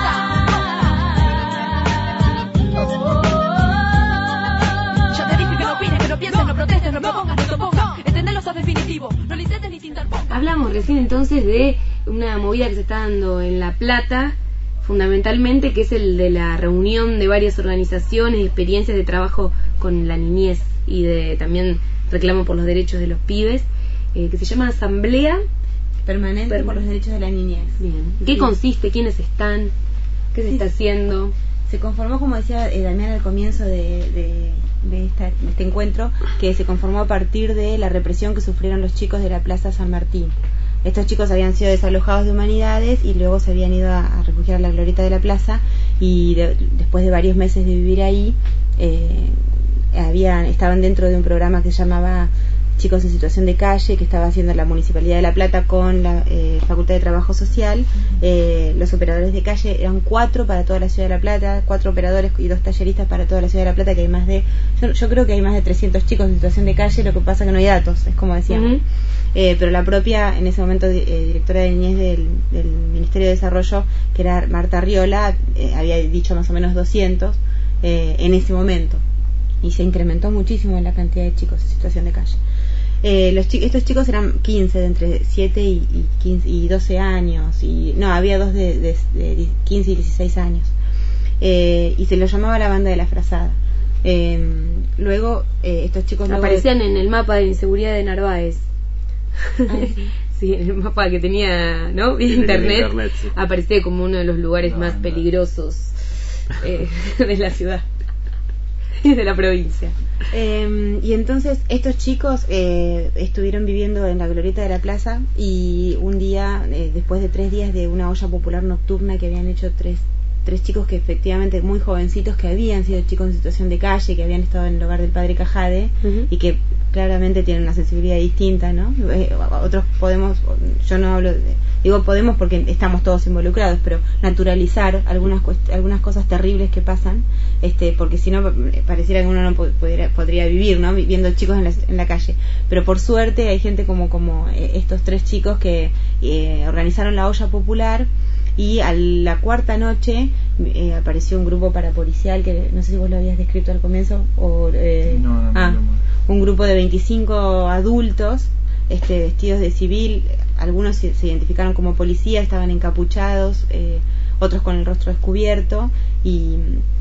Yo te dije que no opines, que no pienses, no protestes, no propongas, no te opongas. Entenderlo es definitivo, no lo intentes ni te interpongas. Hablamos recién entonces de una movida que se está dando en La Plata, fundamentalmente, que es el de la reunión de varias organizaciones y experiencias de trabajo con la niñez y de también reclamo por los derechos de los pibes, que se llama Asamblea Permanente por los Derechos de la Niñez. Bien. ¿Qué consiste? ¿Quiénes están? ¿Qué se está haciendo? Se conformó, como decía Damián al comienzo de este encuentro, que se conformó a partir de la represión que sufrieron los chicos de la Plaza San Martín. Estos chicos habían sido desalojados de Humanidades y luego se habían ido a refugiar a la glorieta de la plaza, y después de varios meses de vivir ahí, estaban dentro de un programa que se llamaba Chicos en Situación de Calle, que estaba haciendo la Municipalidad de La Plata con la Facultad de Trabajo Social. Los operadores de calle eran 4 para toda la Ciudad de La Plata, 4 operadores y 2 talleristas para toda la Ciudad de La Plata, que hay más de, yo creo que hay más de 300 chicos en situación de calle. Lo que pasa que no hay datos, es como decíamos. Pero la propia, en ese momento, directora de niñez del Ministerio de Desarrollo, que era Marta Riola, había dicho más o menos 200 en ese momento, y se incrementó muchísimo la cantidad de chicos en situación de calle. Estos chicos eran 15, de entre 7 y 12 años, y no, había 2 de 15 y 16 años, y se los llamaba la banda de la frazada. Luego estos chicos aparecían en el mapa de inseguridad de Narváez. Sí, en el mapa que tenía, ¿no? Internet, sí. Aparecía como uno de los lugares más peligrosos de la ciudad, de la provincia. Y entonces estos chicos estuvieron viviendo en la glorieta de la plaza, y un día, después de 3 días de una olla popular nocturna que habían hecho tres chicos, que efectivamente muy jovencitos, que habían sido chicos en situación de calle, que habían estado en el hogar del padre Cajade, y que claramente tienen una sensibilidad distinta, ¿no? Otros podemos, yo no hablo digo podemos porque estamos todos involucrados, pero naturalizar algunas cosas terribles que pasan, porque si no pareciera que uno no podría vivir, ¿no? Viendo chicos en la calle. Pero por suerte hay gente como estos 3 chicos que organizaron la olla popular, y a la 4ª noche apareció un grupo parapolicial, que no sé si vos lo habías descrito al comienzo, o un grupo de 25 adultos vestidos de civil. Algunos se identificaron como policías, estaban encapuchados, otros con el rostro descubierto, y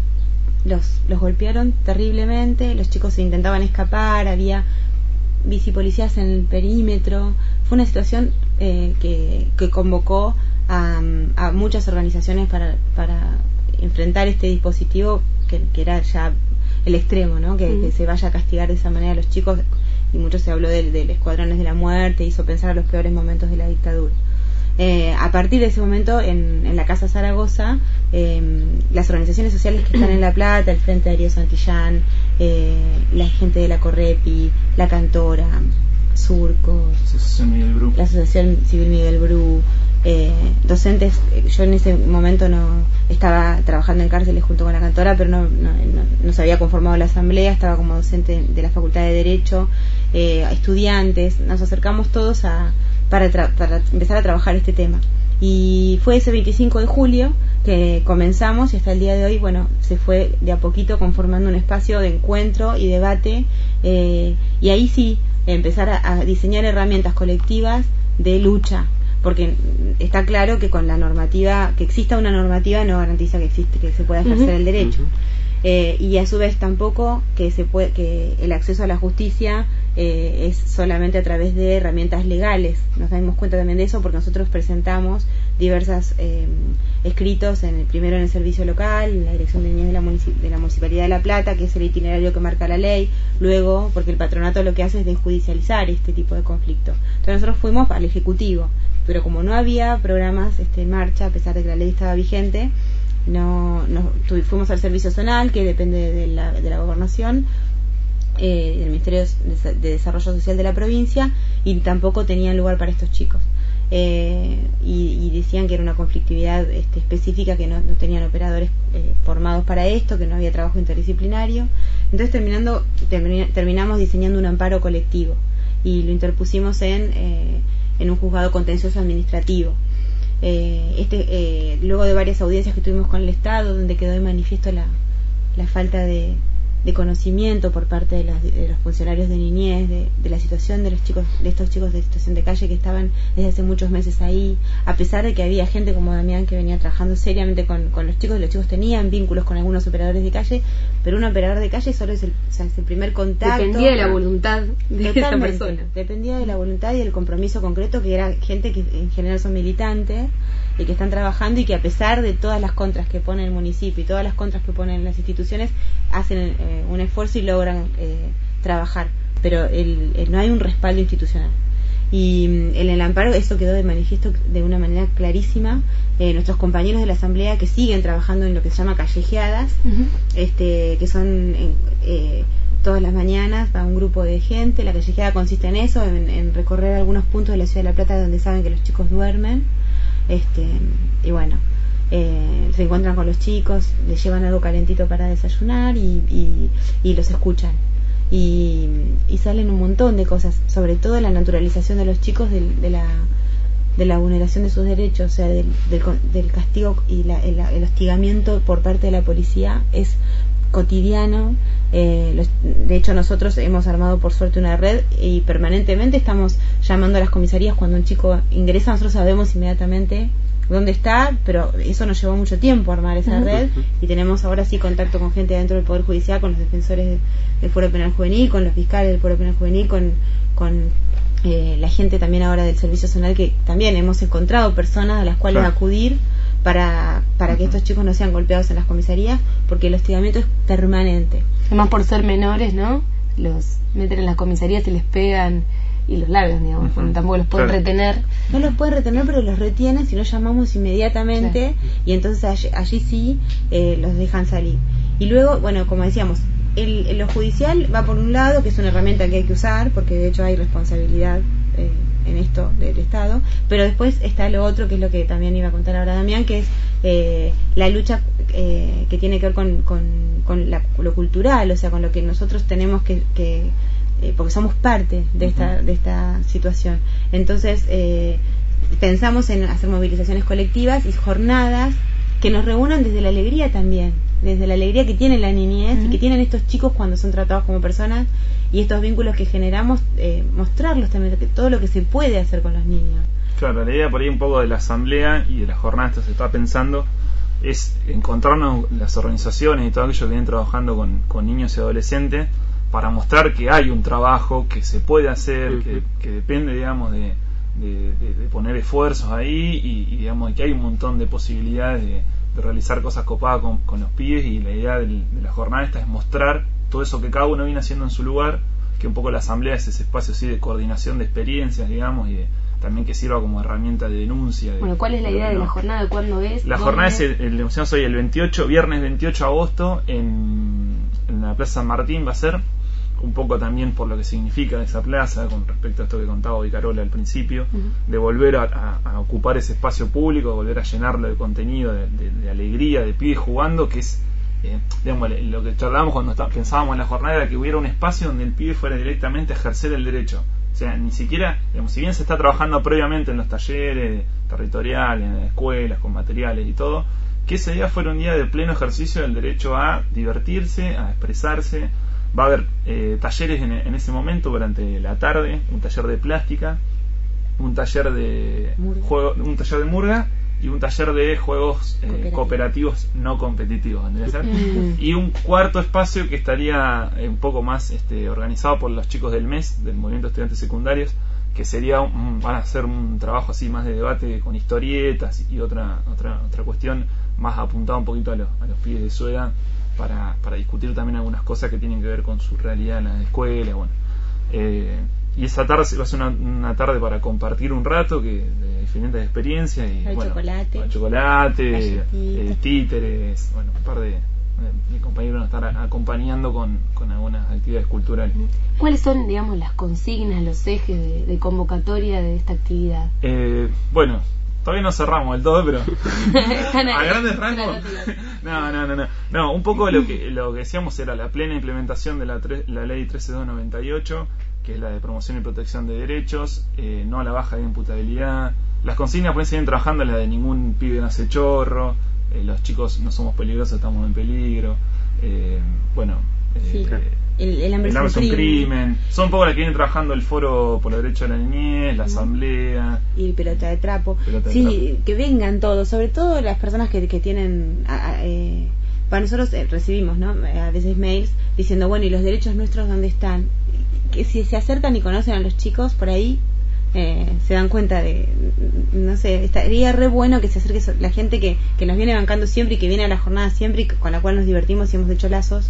los golpearon terriblemente. Los chicos se intentaban escapar, había bicipolicías en el perímetro. Fue una situación que convocó a muchas organizaciones para enfrentar este dispositivo que era ya el extremo, ¿no? Que se vaya a castigar de esa manera a los chicos, y mucho se habló del Escuadrones de la Muerte, hizo pensar a los peores momentos de la dictadura. A partir de ese momento, en la Casa Zaragoza, las organizaciones sociales que están en La Plata, el Frente Darío Santillán, la gente de la Correpi, la Cantora, Surcos, la Asociación Civil Miguel Bru, docentes. Yo en ese momento no estaba trabajando en cárceles junto con la Cantora, pero no se había conformado la asamblea, estaba como docente de la Facultad de Derecho, estudiantes. Nos acercamos todos para empezar a trabajar este tema, y fue ese 25 de julio que comenzamos, y hasta el día de hoy, bueno, se fue de a poquito conformando un espacio de encuentro y debate, y ahí sí empezar a diseñar herramientas colectivas de lucha, porque está claro que con la normativa, que exista una normativa, no garantiza que se pueda ejercer el derecho. Y a su vez tampoco que el acceso a la justicia es solamente a través de herramientas legales. Nos damos cuenta también de eso, porque nosotros presentamos diversos escritos, primero en el servicio local, en la dirección de niñez de la Municipalidad de La Plata, que es el itinerario que marca la ley. Luego, porque el patronato lo que hace es desjudicializar este tipo de conflicto. Entonces nosotros fuimos al Ejecutivo, pero como no había programas en marcha, a pesar de que la ley estaba vigente, fuimos al Servicio Zonal, que depende de la Gobernación, del Ministerio de Desarrollo Social de la provincia, y tampoco tenían lugar para estos chicos. Y decían que era una conflictividad específica, que no tenían operadores formados para esto, que no había trabajo interdisciplinario. Entonces terminamos diseñando un amparo colectivo, y lo interpusimos en un juzgado contencioso administrativo. Luego de varias audiencias que tuvimos con el Estado, donde quedó de manifiesto la falta de conocimiento por parte de los funcionarios de niñez de la situación de estos chicos de situación de calle, que estaban desde hace muchos meses ahí, a pesar de que había gente como Damián que venía trabajando seriamente con los chicos, y los chicos tenían vínculos con algunos operadores de calle, pero un operador de calle solo es el primer contacto. Dependía de la voluntad de esa persona. Dependía de la voluntad y del compromiso concreto, que era gente que en general son militantes y que están trabajando, y que a pesar de todas las contras que pone el municipio y todas las contras que ponen las instituciones, hacen un esfuerzo y logran trabajar, pero no hay un respaldo institucional. Y en el amparo eso quedó de manifiesto de una manera clarísima. Nuestros compañeros de la asamblea que siguen trabajando en lo que se llama callejeadas, que son todas las mañanas va un grupo de gente. La callejeada consiste en eso, en recorrer algunos puntos de la ciudad de La Plata donde saben que los chicos duermen, y bueno, se encuentran con los chicos, les llevan algo calentito para desayunar y los escuchan. Y salen un montón de cosas, sobre todo la naturalización de los chicos de la vulneración de sus derechos, o sea, del castigo y el hostigamiento por parte de la policía es cotidiano. De hecho, nosotros hemos armado por suerte una red y permanentemente estamos llamando a las comisarías cuando un chico ingresa. Nosotros sabemos inmediatamente dónde está, pero eso nos llevó mucho tiempo armar esa red, y tenemos ahora sí contacto con gente dentro del Poder Judicial, con los defensores del Foro Penal Juvenil, con los fiscales del Foro Penal Juvenil, con la gente también ahora del Servicio Zonal, que también hemos encontrado personas a las cuales acudir para que estos chicos no sean golpeados en las comisarías, porque el hostigamiento es permanente. Además, por ser menores, ¿no? Los meten en las comisarías y les pegan, y los labios, digamos, tampoco los pueden retener. No los pueden retener, pero los retienen si no llamamos inmediatamente, y entonces allí sí los dejan salir. Y luego, bueno, como decíamos, lo judicial va por un lado, que es una herramienta que hay que usar, porque de hecho hay responsabilidad en esto del Estado, pero después está lo otro, que es lo que también iba a contar ahora Damián, que es la lucha que tiene que ver con lo cultural, o sea, con lo que nosotros tenemos que porque somos parte de esta situación. Entonces pensamos en hacer movilizaciones colectivas y jornadas que nos reúnan desde la alegría también, desde la alegría que tiene la niñez y que tienen estos chicos cuando son tratados como personas, y estos vínculos que generamos, mostrarlos también, todo lo que se puede hacer con los niños. Claro, la idea por ahí un poco de la asamblea y de la jornada, esto se está pensando, es encontrarnos las organizaciones y todo aquello que vienen trabajando con niños y adolescentes, para mostrar que hay un trabajo que se puede hacer, que depende, digamos, de poner esfuerzos ahí, y digamos que hay un montón de posibilidades de realizar cosas copadas con los pibes, y la idea de la jornada esta es mostrar todo eso que cada uno viene haciendo en su lugar, que un poco la asamblea es ese espacio así de coordinación de experiencias, digamos, y también que sirva como herramienta de denuncia. Bueno, ¿cuál es la idea de la jornada? ¿Cuándo es? La jornada es el viernes 28 de agosto en la Plaza San Martín, va a ser un poco también por lo que significa esa plaza, con respecto a esto que contaba Vicarola al principio, de volver a ocupar ese espacio público, de volver a llenarlo de contenido, de alegría, de pibes jugando, que es, digamos, lo que charlábamos cuando pensábamos en la jornada, era que hubiera un espacio donde el pibe fuera directamente a ejercer el derecho. O sea, ni siquiera, digamos, si bien se está trabajando previamente en los talleres territoriales, en las escuelas, con materiales y todo, que ese día fuera un día de pleno ejercicio del derecho a divertirse, a expresarse. Va a haber talleres en ese momento durante la tarde, un taller de plástica, un taller de murga y un taller de juegos cooperativos no competitivos, y un cuarto espacio que estaría un poco más organizado por los chicos del MES, del Movimiento de Estudiantes Secundarios, que sería van a hacer un trabajo así más de debate con historietas y otra cuestión más apuntada un poquito a los pibes de su edad, para discutir también algunas cosas que tienen que ver con su realidad en la escuela. Bueno, y esa tarde va a ser una tarde para compartir un rato de diferentes experiencias, y hay chocolate, títeres, bueno, un par de compañeros nos están acompañando con algunas actividades culturales. ¿Cuáles son, digamos, las consignas, los ejes de convocatoria de esta actividad? Bueno, todavía no cerramos del todo, pero a grandes rasgos. No, un poco lo que decíamos era la plena implementación de la ley 13298, que es la de promoción y protección de derechos, no a la baja de imputabilidad. Las consignas pueden seguir trabajando, la de ningún pibe nace chorro, los chicos no somos peligrosos, estamos en peligro, el hambre es un crimen. Son un poco las que vienen trabajando el Foro por los Derechos de la Niñez, la Asamblea y Pelota de Trapo. Que vengan todos, sobre todo las personas que tienen para nosotros recibimos, ¿no?, a veces mails diciendo, bueno, ¿y los derechos nuestros dónde están? Que si se acercan y conocen a los chicos por ahí, se dan cuenta de, no sé, estaría re bueno que se acerque la gente que nos viene bancando siempre y que viene a la jornada siempre y con la cual nos divertimos y hemos hecho lazos,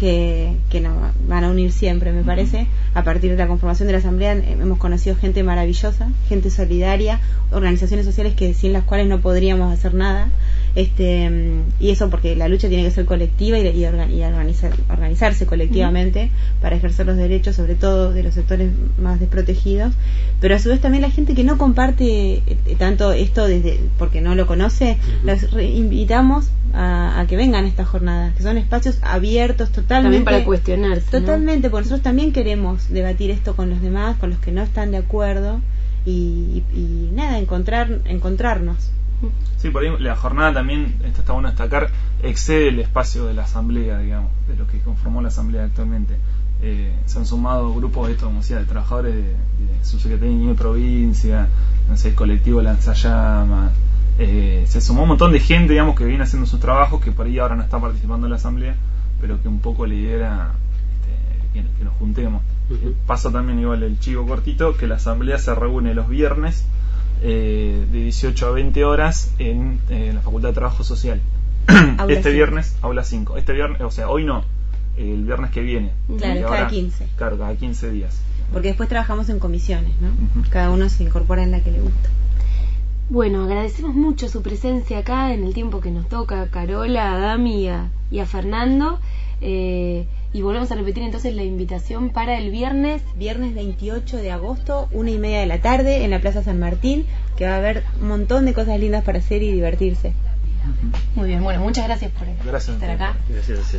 que nos van a unir siempre, me parece. A partir de la conformación de la Asamblea hemos conocido gente maravillosa, gente solidaria, organizaciones sociales que sin las cuales no podríamos hacer nada. Y eso porque la lucha tiene que ser colectiva y organizarse colectivamente para ejercer los derechos, sobre todo de los sectores más desprotegidos, pero a su vez también la gente que no comparte tanto esto porque no lo conoce, los invitamos a que vengan a estas jornadas, que son espacios abiertos totalmente. También para cuestionarse. Totalmente, porque nosotros también queremos debatir esto con los demás, con los que no están de acuerdo y nada, encontrarnos. Sí, por ahí la jornada también, esto está bueno destacar, excede el espacio de la asamblea, digamos, de lo que conformó la asamblea actualmente. Se han sumado grupos de como decía, de trabajadores de subsecretaría de Niño de Provincia, no sé, el colectivo Lanzallamas, se sumó un montón de gente, digamos, que viene haciendo sus trabajos, que por ahí ahora no está participando en la asamblea, pero que un poco la idea era que nos juntemos. Pasa también igual el chivo cortito, que la asamblea se reúne los viernes de 18 a 20 horas en la Facultad de Trabajo Social. Viernes, aula 5. Este viernes, o sea, hoy no, el viernes que viene. Claro, cada 15. Claro, cada 15 días. Porque después trabajamos en comisiones, ¿no? Cada uno se incorpora en la que le gusta. Bueno, agradecemos mucho su presencia acá en el tiempo que nos toca a Carola, a Dami y a Fernando. Y volvemos a repetir entonces la invitación para el viernes 28 de agosto, 1:30 de la tarde, en la Plaza San Martín, que va a haber un montón de cosas lindas para hacer y divertirse. Muy bien, bueno, muchas gracias por estar acá. Gracias.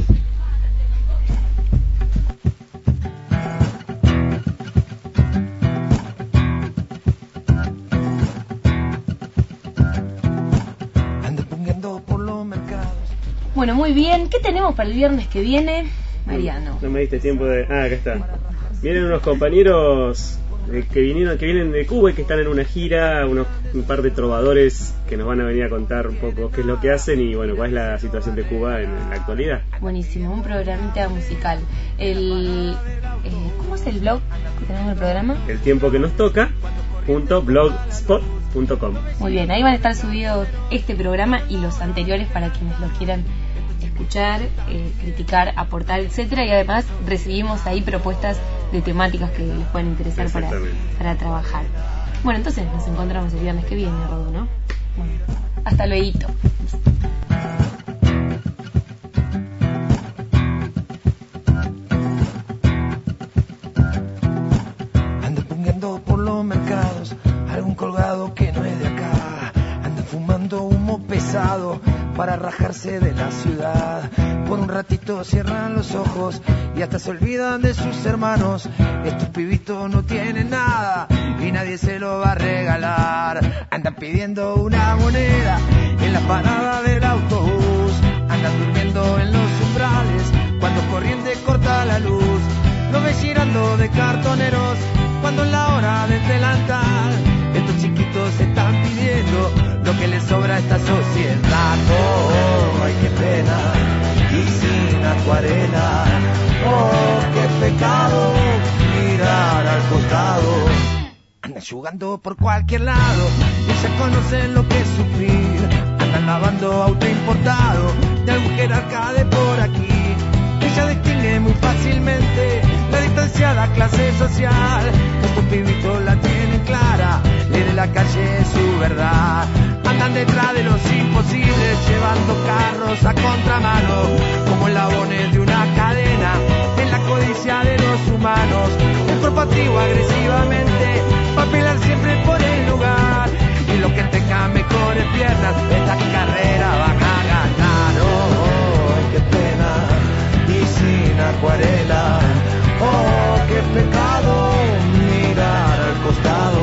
Bueno, muy bien. ¿Qué tenemos para el viernes que viene, Mariano? No me diste tiempo de... acá está. Vienen unos compañeros que vienen de Cuba y que están en una gira, un par de trovadores que nos van a venir a contar un poco qué es lo que hacen y bueno, cuál es la situación de Cuba en la actualidad. Buenísimo, un programita musical. ¿Cómo es el blog que tenemos el programa? El tiempo que nos toca .blogspot.com. Muy bien, ahí van a estar subidos este programa y los anteriores para quienes lo quieran escuchar, criticar, aportar, etcétera, y además recibimos ahí propuestas de temáticas que les pueden interesar para trabajar. Bueno, entonces nos encontramos el viernes que viene, Rodo, ¿no? Bueno, hasta luego. Por los mercados, algún colgado que no es de acá, anda fumando humo pesado para rajarse de la ciudad. Por un ratito cierran los ojos y hasta se olvidan de sus hermanos. Estos pibitos no tienen nada y nadie se lo va a regalar. Andan pidiendo una moneda en la parada del autobús, andan durmiendo en los umbrales cuando corriente corta la luz. Lo ves girando de cartoneros cuando en la hora del delantal estos chiquitos están pidiendo lo que les sobra a esta sociedad. Oh, ay, qué pena, y sin acuarela. Oh, qué pecado, mirar al costado. Andan jugando por cualquier lado, ellas conocen lo que es sufrir. Andan lavando auto importado de algún jerarca de por aquí. Ella distingue muy fácilmente la distanciada clase social. Estos pibitos la tienen clara, en la calle es su verdad. Andan detrás de los imposibles, llevando carros a contramano, como eslabones de una cadena, en la codicia de los humanos. El cuerpo activo agresivamente, va a pelear siempre por el lugar. Y los que tengan mejores piernas, esta carrera van a ganar. Oh, qué pena, y sin acuarela. Oh, qué pecado, mirar al costado.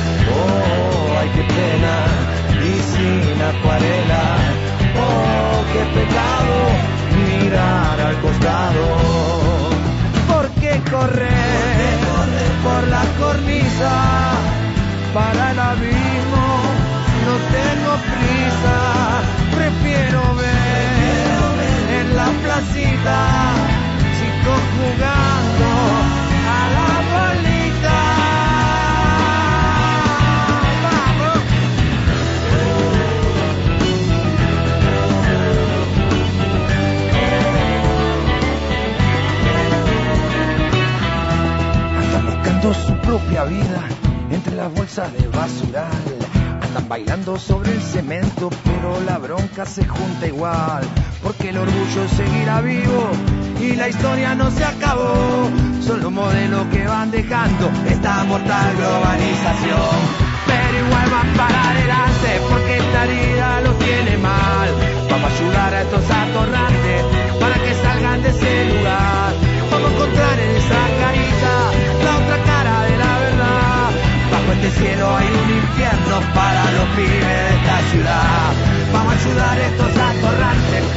Oh, ay, qué pena, y sin acuarela. Oh, qué pecado, mirar al costado. ¿Por qué correr por la cornisa para el abismo? No tengo prisa, prefiero ver en la placita chicos jugando a la bolita. buscando su propia vida entre las bolsas de basural. Andan bailando sobre el cemento, pero la bronca se junta igual, porque el orgullo seguirá vivo y la historia no se acabó. Son los modelos que van dejando esta mortal globalización, pero igual van para adelante porque esta herida los tiene mal. Vamos a ayudar a estos atorrantes para que salgan de ese lugar. Vamos a encontrar en esa carita la otra cara de la verdad. Bajo este cielo hay un infierno para los pibes de esta ciudad. Vamos a ayudar a estos atorrantes